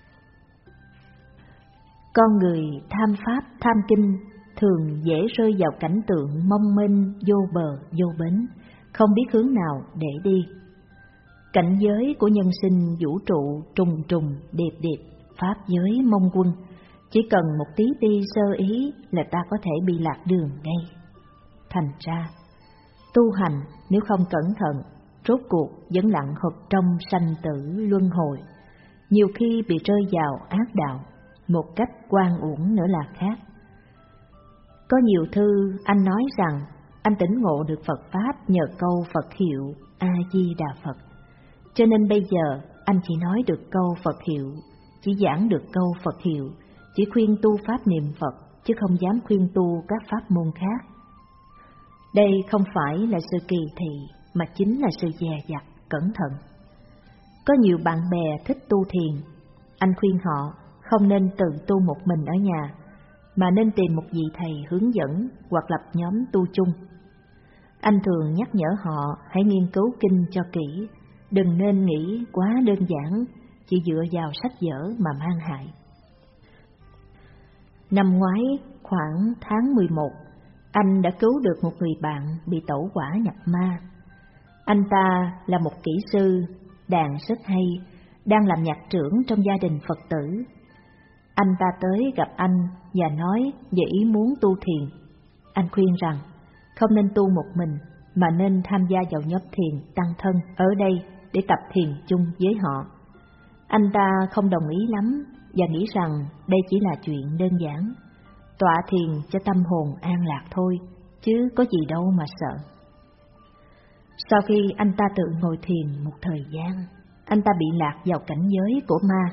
Con người tham pháp tham kinh thường dễ rơi vào cảnh tượng mong mênh vô bờ vô bến, không biết hướng nào để đi. Cảnh giới của nhân sinh vũ trụ trùng trùng điệp điệp, pháp giới mông quân, chỉ cần một tí ti sơ ý là ta có thể bị lạc đường ngay. Thành ra, tu hành nếu không cẩn thận, rốt cuộc vẫn lặng hụt trong sanh tử luân hồi, nhiều khi bị rơi vào ác đạo, một cách oan uổng nữa là khác. Có nhiều thư anh nói rằng anh tỉnh ngộ được Phật Pháp nhờ câu Phật hiệu A-di-đà Phật. Cho nên bây giờ anh chỉ nói được câu Phật hiệu, chỉ giảng được câu Phật hiệu, chỉ khuyên tu Pháp niệm Phật, chứ không dám khuyên tu các pháp môn khác. Đây không phải là sự kỳ thị, mà chính là sự dè dặt, cẩn thận. Có nhiều bạn bè thích tu thiền, anh khuyên họ không nên tự tu một mình ở nhà, mà nên tìm một vị thầy hướng dẫn hoặc lập nhóm tu chung. Anh thường nhắc nhở họ hãy nghiên cứu kinh cho kỹ, đừng nên nghĩ quá đơn giản, chỉ dựa vào sách vở mà mang hại. Năm ngoái, khoảng tháng mười một, anh đã cứu được một người bạn bị tẩu hỏa nhập ma. Anh ta là một kỹ sư, đàn rất hay, đang làm nhạc trưởng trong gia đình Phật tử. Anh ta tới gặp anh và nói về ý muốn tu thiền. Anh khuyên rằng không nên tu một mình, mà nên tham gia vào nhóm thiền tăng thân ở đây để tập thiền chung với họ. Anh ta không đồng ý lắm và nghĩ rằng đây chỉ là chuyện đơn giản, tọa thiền cho tâm hồn an lạc thôi, chứ có gì đâu mà sợ. Sau khi anh ta tự ngồi thiền một thời gian, anh ta bị lạc vào cảnh giới của ma.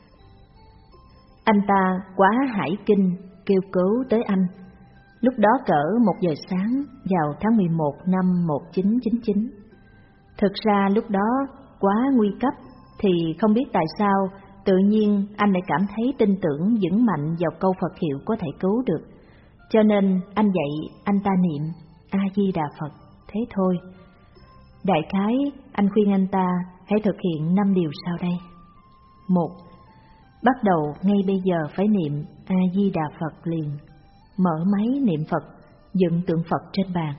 Anh ta quá hải kinh kêu cứu tới anh. Lúc đó cỡ một giờ sáng vào tháng mười một năm một nghìn chín trăm chín mươi chín. Thực ra lúc đó quá nguy cấp, thì không biết tại sao tự nhiên anh lại cảm thấy tin tưởng vững mạnh vào câu Phật hiệu có thể cứu được. Cho nên anh dạy anh ta niệm A-di-đà Phật, thế thôi. Đại khái anh khuyên anh ta hãy thực hiện năm điều sau đây. Một, bắt đầu ngay bây giờ phải niệm A-di-đà Phật liền. Mở máy niệm Phật, dựng tượng Phật trên bàn.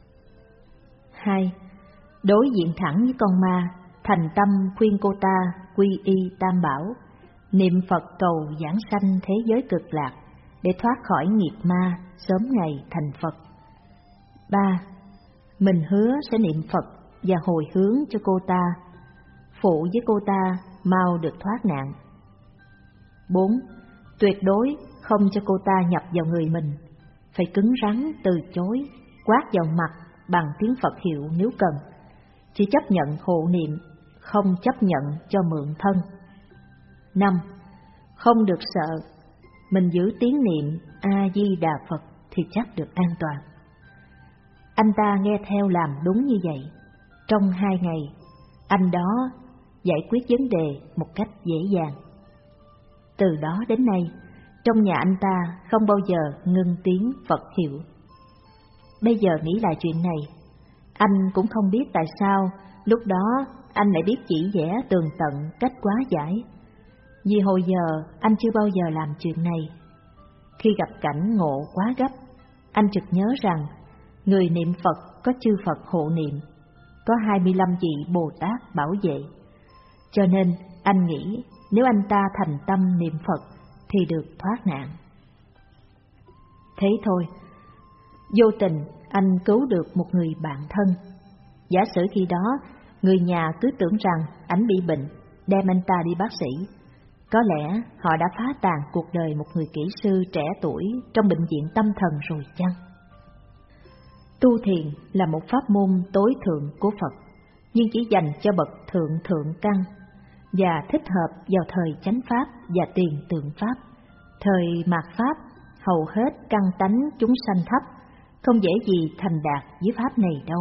Hai, đối diện thẳng với con ma, thành tâm khuyên cô ta quy y Tam Bảo, niệm Phật cầu giảng sanh thế giới cực lạc để thoát khỏi nghiệp ma, sớm ngày thành Phật. Ba, mình hứa sẽ niệm Phật và hồi hướng cho cô ta, phụ với cô ta mau được thoát nạn. Bốn, tuyệt đối không cho cô ta nhập vào người mình, phải cứng rắn từ chối, quát vào mặt bằng tiếng Phật hiệu nếu cần, chỉ chấp nhận hộ niệm, không chấp nhận cho mượn thân. Năm, không được sợ, mình giữ tiếng niệm A-di-đà Phật thì chắc được an toàn. Anh ta nghe theo làm đúng như vậy. Trong hai ngày, anh đó giải quyết vấn đề một cách dễ dàng. Từ đó đến nay, trong nhà anh ta không bao giờ ngưng tiếng Phật hiệu. Bây giờ nghĩ lại chuyện này, anh cũng không biết tại sao lúc đó anh lại biết chỉ vẽ tường tận cách quá giải. Vì hồi giờ anh chưa bao giờ làm chuyện này. Khi gặp cảnh ngộ quá gấp, anh chợt nhớ rằng người niệm Phật có chư Phật hộ niệm, có hai mươi lăm vị Bồ Tát bảo vệ. Cho nên anh nghĩ nếu anh ta thành tâm niệm Phật thì được thoát nạn. Thế thôi, vô tình anh cứu được một người bạn thân. Giả sử khi đó người nhà cứ tưởng rằng anh bị bệnh, đem anh ta đi bác sĩ, có lẽ họ đã phá tàn cuộc đời một người kỹ sư trẻ tuổi trong bệnh viện tâm thần rồi chăng? Tu thiền là một pháp môn tối thượng của Phật, nhưng chỉ dành cho bậc thượng thượng căn và thích hợp vào thời chánh pháp và tiền tượng pháp. Thời mạt pháp hầu hết căn tánh chúng sanh thấp, không dễ gì thành đạt với pháp này đâu.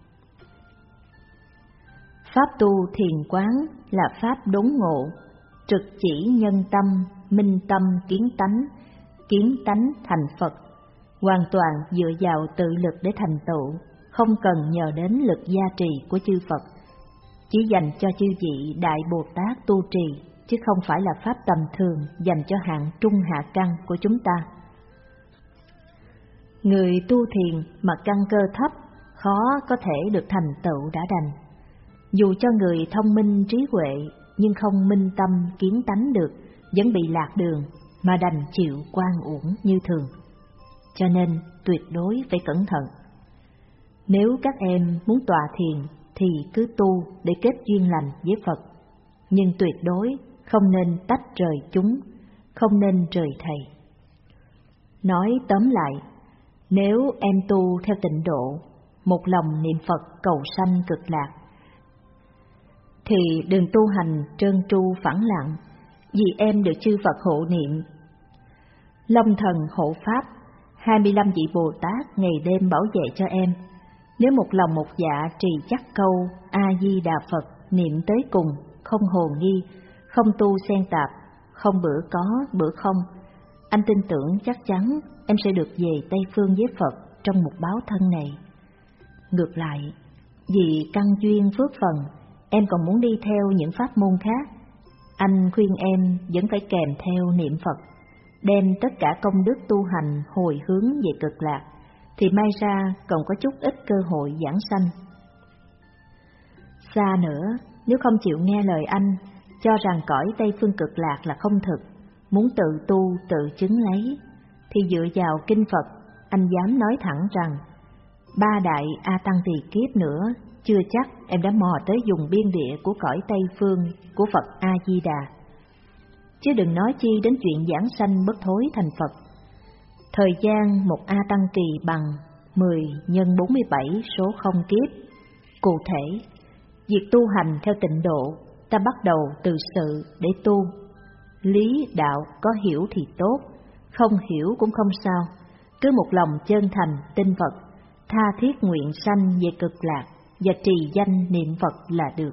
Pháp tu thiền quán là pháp đốn ngộ, trực chỉ nhân tâm, minh tâm kiến tánh, kiến tánh thành Phật, hoàn toàn dựa vào tự lực để thành tựu, không cần nhờ đến lực gia trì của chư Phật, chỉ dành cho chư vị Đại Bồ Tát tu trì, chứ không phải là pháp tầm thường dành cho hạng trung hạ căn của chúng ta. Người tu thiền mà căn cơ thấp, khó có thể được thành tựu đã đành. Dù cho người thông minh trí huệ nhưng không minh tâm kiến tánh được, vẫn bị lạc đường mà đành chịu oan uổng như thường. Cho nên tuyệt đối phải cẩn thận. Nếu các em muốn tọa thiền thì cứ tu để kết duyên lành với Phật, nhưng tuyệt đối không nên tách rời chúng, không nên rời thầy. Nói tóm lại, nếu em tu theo tịnh độ, một lòng niệm Phật cầu sanh cực lạc, thì đừng tu hành trơn tru phẳng lặng, vì em được chư Phật hộ niệm. Long thần hộ pháp, hai mươi lăm vị Bồ Tát ngày đêm bảo vệ cho em. Nếu một lòng một dạ trì chắc câu A-di-đà Phật niệm tới cùng, không hồ nghi, không tu xen tạp, không bữa có, bữa không, anh tin tưởng chắc chắn em sẽ được về Tây Phương với Phật trong một báo thân này. Ngược lại, vì căn duyên phước phần, em còn muốn đi theo những pháp môn khác, anh khuyên em vẫn phải kèm theo niệm Phật, đem tất cả công đức tu hành hồi hướng về cực lạc, thì may ra còn có chút ít cơ hội giảng sanh. Xa nữa, nếu không chịu nghe lời anh, cho rằng cõi Tây Phương cực lạc là không thực, muốn tự tu tự chứng lấy, thì dựa vào kinh Phật, anh dám nói thẳng rằng ba đại A Tăng tỳ kiếp nữa, chưa chắc em đã mò tới vùng biên địa của cõi Tây Phương của Phật A-di-đà. Chứ đừng nói chi đến chuyện giảng sanh bất thối thành Phật. Thời gian một A Tăng kỳ bằng mười nhân bốn mươi bảy số không kiếp. Cụ thể, việc tu hành theo tịnh độ, ta bắt đầu từ sự để tu. Lý đạo có hiểu thì tốt, không hiểu cũng không sao, cứ một lòng chân thành tin Phật, tha thiết nguyện sanh về cực lạc và trì danh niệm Phật là được.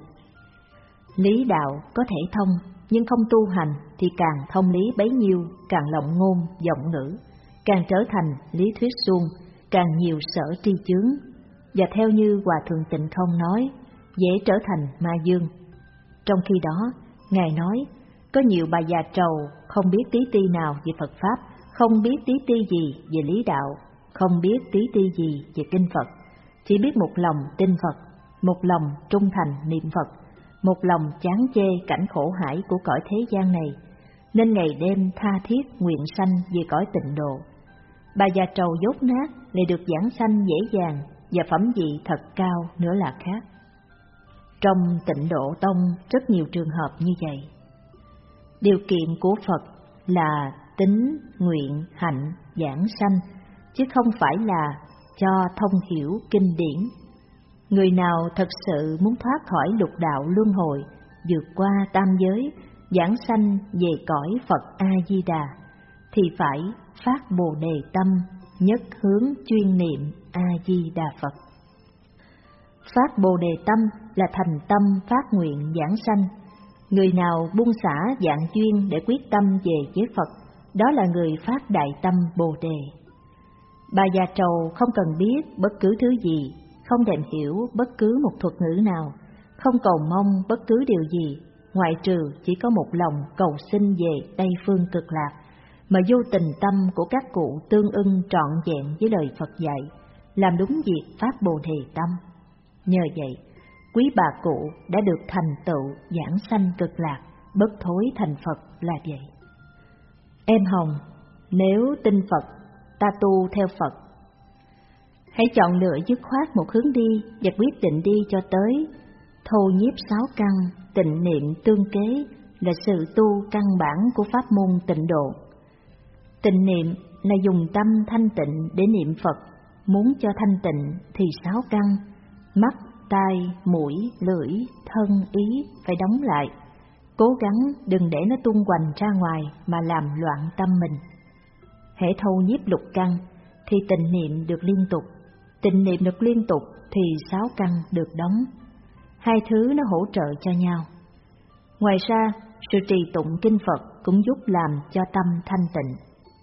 Lý đạo có thể thông, nhưng không tu hành thì càng thông lý bấy nhiêu, càng lộng ngôn, giọng ngữ, càng trở thành lý thuyết suông, càng nhiều sở tri chướng, và theo như Hòa Thượng Tịnh Không nói, dễ trở thành ma dương. Trong khi đó, Ngài nói, có nhiều bà già trầu không biết tí ti nào về Phật Pháp, không biết tí ti gì về lý đạo, không biết tí ti gì về kinh Phật, chỉ biết một lòng tin Phật, một lòng trung thành niệm Phật, một lòng chán chê cảnh khổ hải của cõi thế gian này, nên ngày đêm tha thiết nguyện sanh về cõi tịnh độ. Bà già trầu dốt nát lại được giảng sanh dễ dàng, và phẩm vị thật cao nữa là khác. Trong Tịnh Độ Tông rất nhiều trường hợp như vậy. Điều kiện của Phật là tín, nguyện, hạnh, giảng sanh, chứ không phải là cho thông hiểu kinh điển. Người nào thật sự muốn thoát khỏi lục đạo luân hồi, vượt qua tam giới, giảng sanh về cõi Phật A-di-đà, thì phải phát Bồ Đề tâm, nhất hướng chuyên niệm A-di-đà Phật. Phát Bồ Đề tâm là thành tâm phát nguyện giảng sanh. Người nào buông xả dạng duyên để quyết tâm về với Phật, đó là người phát đại tâm Bồ Đề. Bà già trầu không cần biết bất cứ thứ gì, không thèm hiểu bất cứ một thuật ngữ nào, không cầu mong bất cứ điều gì, ngoại trừ chỉ có một lòng cầu xin về Tây Phương cực lạc, mà vô tình tâm của các cụ tương ưng trọn vẹn với lời Phật dạy, làm đúng việc phát Bồ Đề tâm. Nhờ vậy, quý bà cụ đã được thành tựu giảng sanh cực lạc, bất thối thành Phật là vậy. Em Hồng, nếu tin Phật, ta tu theo Phật. Hãy chọn lựa dứt khoát một hướng đi và quyết định đi cho tới thô nhiếp sáu căn, tịnh niệm tương kế là sự tu căn bản của pháp môn tịnh độ. Tịnh niệm là dùng tâm thanh tịnh để niệm Phật, muốn cho thanh tịnh thì sáu căn, mắt, tai, mũi, lưỡi, thân, ý phải đóng lại. Cố gắng đừng để nó tung hoành ra ngoài mà làm loạn tâm mình. Hễ thâu nhiếp lục căn thì tịnh niệm được liên tục, tịnh niệm được liên tục thì sáu căn được đóng. Hai thứ nó hỗ trợ cho nhau. Ngoài ra, sự trì tụng kinh Phật cũng giúp làm cho tâm thanh tịnh.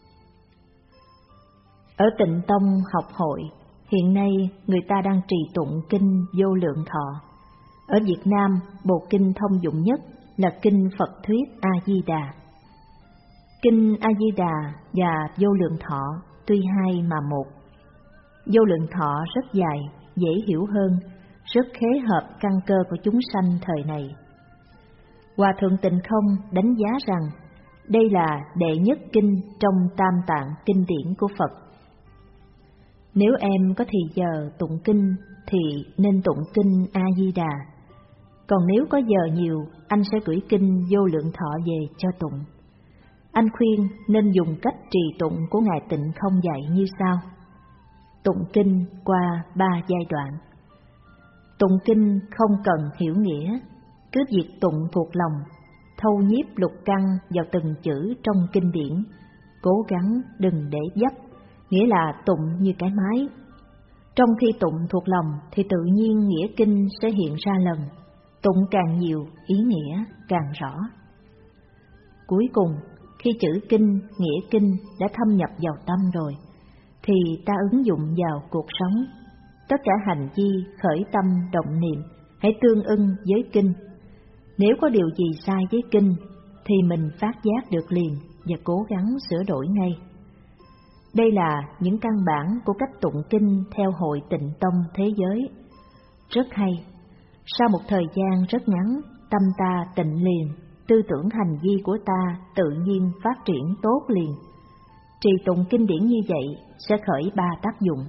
Ở Tịnh Tông học hội, hiện nay người ta đang trì tụng kinh Vô Lượng Thọ. Ở Việt Nam, bộ kinh thông dụng nhất là kinh Phật Thuyết A-di-đà. Kinh A-di-đà và Vô Lượng Thọ tuy hai mà một. Vô Lượng Thọ rất dài dễ hiểu hơn, rất khế hợp căn cơ của chúng sanh thời này. Hòa thượng Tịnh Không đánh giá rằng đây là đệ nhất kinh trong tam tạng kinh điển của Phật. Nếu em có thì giờ tụng kinh thì nên tụng kinh A-di-đà, còn nếu có giờ nhiều, anh sẽ gửi kinh Vô Lượng Thọ về cho tụng. Anh khuyên nên dùng cách trì tụng của Ngài Tịnh Không dạy như sau. Tụng kinh qua ba giai đoạn. Tụng kinh không cần hiểu nghĩa, cứ việc tụng thuộc lòng, thâu nhiếp lục căn vào từng chữ trong kinh điển, cố gắng đừng để dấp, nghĩa là tụng như cái máy. Trong khi tụng thuộc lòng thì tự nhiên nghĩa kinh sẽ hiện ra lần, tụng càng nhiều ý nghĩa càng rõ. Cuối cùng, khi chữ kinh, nghĩa kinh đã thâm nhập vào tâm rồi, thì ta ứng dụng vào cuộc sống. Tất cả hành vi khởi tâm động niệm hãy tương ưng với kinh. Nếu có điều gì sai với kinh thì mình phát giác được liền và cố gắng sửa đổi ngay. Đây là những căn bản của cách tụng kinh theo Hội Tịnh Tông thế giới. Rất hay. Sau một thời gian rất ngắn, tâm ta tịnh liền, tư tưởng hành vi của ta tự nhiên phát triển tốt liền. Trì tụng kinh điển như vậy sẽ khởi ba tác dụng.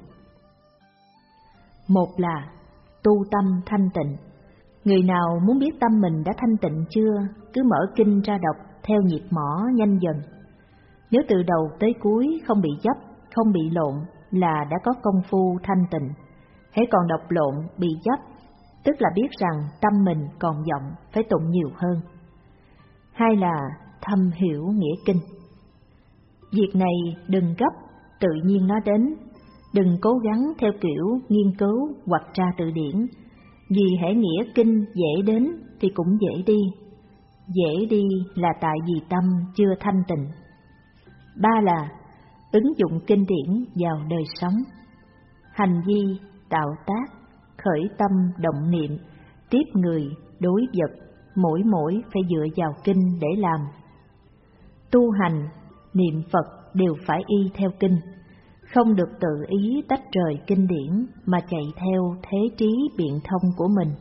Một là tu tâm thanh tịnh. Người nào muốn biết tâm mình đã thanh tịnh chưa, cứ mở kinh ra đọc theo nhịp mõ nhanh dần. Nếu từ đầu tới cuối không bị dấp, không bị lộn là đã có công phu thanh tịnh. Hễ còn đọc lộn, bị dấp, tức là biết rằng tâm mình còn vọng, phải tụng nhiều hơn. Hai là thâm hiểu nghĩa kinh. Việc này đừng gấp, tự nhiên nó đến. Đừng cố gắng theo kiểu nghiên cứu hoặc tra từ điển, vì hễ nghĩa kinh dễ đến thì cũng dễ đi. Dễ đi là tại vì tâm chưa thanh tịnh. Ba là ứng dụng kinh điển vào đời sống. Hành vi, tạo tác, khởi tâm động niệm, tiếp người, đối vật, mỗi mỗi phải dựa vào kinh để làm. Tu hành, niệm Phật đều phải y theo kinh, không được tự ý tách rời kinh điển mà chạy theo thế trí biện thông của mình.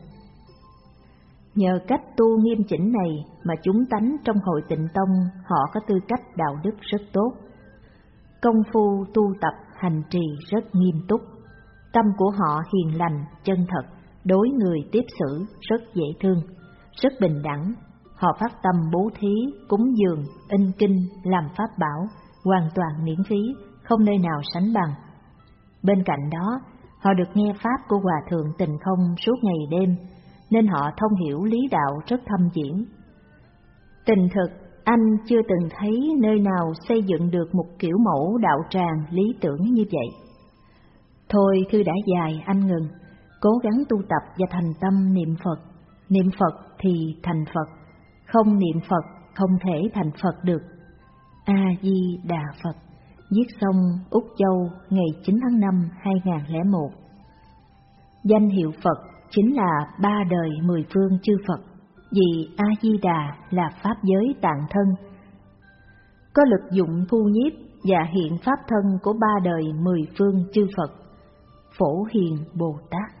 Nhờ cách tu nghiêm chỉnh này mà chúng tánh trong Hội Tịnh Tông họ có tư cách đạo đức rất tốt. Công phu tu tập hành trì rất nghiêm túc, tâm của họ hiền lành, chân thật, đối người tiếp xử rất dễ thương, rất bình đẳng. Họ phát tâm bố thí, cúng dường, in kinh, làm pháp bảo, hoàn toàn miễn phí, không nơi nào sánh bằng. Bên cạnh đó, họ được nghe pháp của Hòa thượng Tịnh Không suốt ngày đêm, nên họ thông hiểu lý đạo rất thâm diễn. Tình thực, anh chưa từng thấy nơi nào xây dựng được một kiểu mẫu đạo tràng lý tưởng như vậy. Thôi thư đã dài, anh ngừng, cố gắng tu tập và thành tâm niệm Phật. Niệm Phật thì thành Phật, không niệm Phật không thể thành Phật được. A-di-đà Phật. Viết xong Úc Châu ngày chín tháng năm hai nghìn không trăm lẻ một. Danh hiệu Phật chính là ba đời mười phương chư Phật, vì A-di-đà là pháp giới tạng thân, có lực dụng thu nhiếp và hiện pháp thân của ba đời mười phương chư Phật, Phổ Hiền Bồ Tát.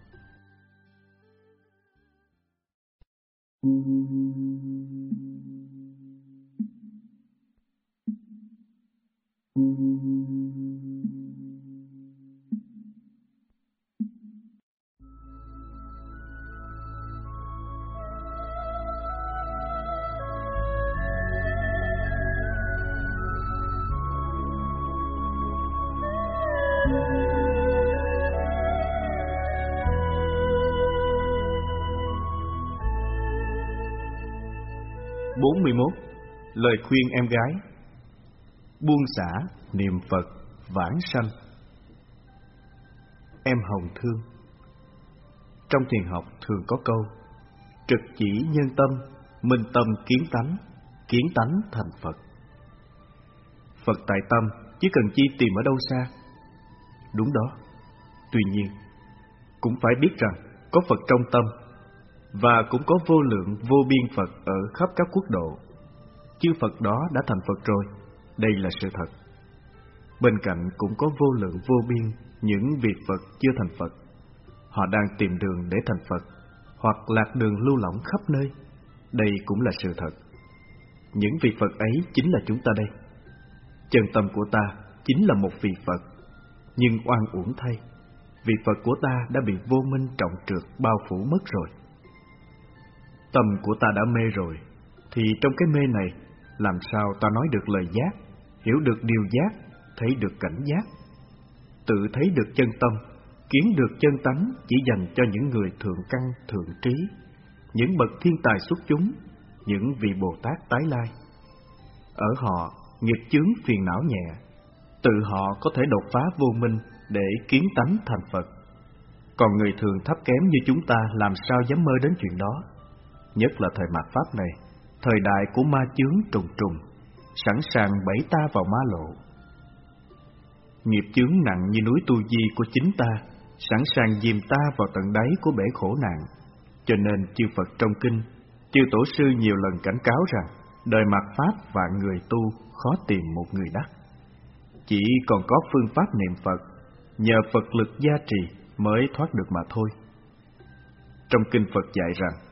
bốn mươi mốt. Lời khuyên em gái. Buông xả, niệm Phật, vãng sanh. Em Hồng thương. Trong thiền học thường có câu: trực chỉ nhân tâm, minh tâm kiến tánh, kiến tánh thành Phật. Phật tại tâm, chứ cần chi tìm ở đâu xa. Đúng đó. Tuy nhiên, cũng phải biết rằng có Phật trong tâm, và cũng có vô lượng vô biên Phật ở khắp các quốc độ. Chư Phật đó đã thành Phật rồi, đây là sự thật. Bên cạnh cũng có vô lượng vô biên những vị Phật chưa thành Phật. Họ đang tìm đường để thành Phật, hoặc lạc đường lưu lỏng khắp nơi. Đây cũng là sự thật. Những vị Phật ấy chính là chúng ta đây. Chân tâm của ta chính là một vị Phật, nhưng oan uổng thay, vị Phật của ta đã bị vô minh trọng trược bao phủ mất rồi. Tâm của ta đã mê rồi, thì trong cái mê này, làm sao ta nói được lời giác, hiểu được điều giác, thấy được cảnh giác? Tự thấy được chân tâm, kiến được chân tánh chỉ dành cho những người thượng căn thượng trí, những bậc thiên tài xuất chúng, những vị Bồ Tát tái lai. Ở họ, nghiệp chướng phiền não nhẹ, tự họ có thể đột phá vô minh để kiến tánh thành Phật. Còn người thường thấp kém như chúng ta làm sao dám mơ đến chuyện đó? Nhất là thời mạt Pháp này, thời đại của ma chướng trùng trùng, sẵn sàng bẫy ta vào ma lộ. Nghiệp chướng nặng như núi tu di của chính ta, sẵn sàng dìm ta vào tận đáy của bể khổ nạn. Cho nên chư Phật trong kinh, chư Tổ sư nhiều lần cảnh cáo rằng đời mạt Pháp và người tu khó tìm một người đắc. Chỉ còn có phương pháp niệm Phật, nhờ Phật lực gia trì mới thoát được mà thôi. Trong kinh Phật dạy rằng,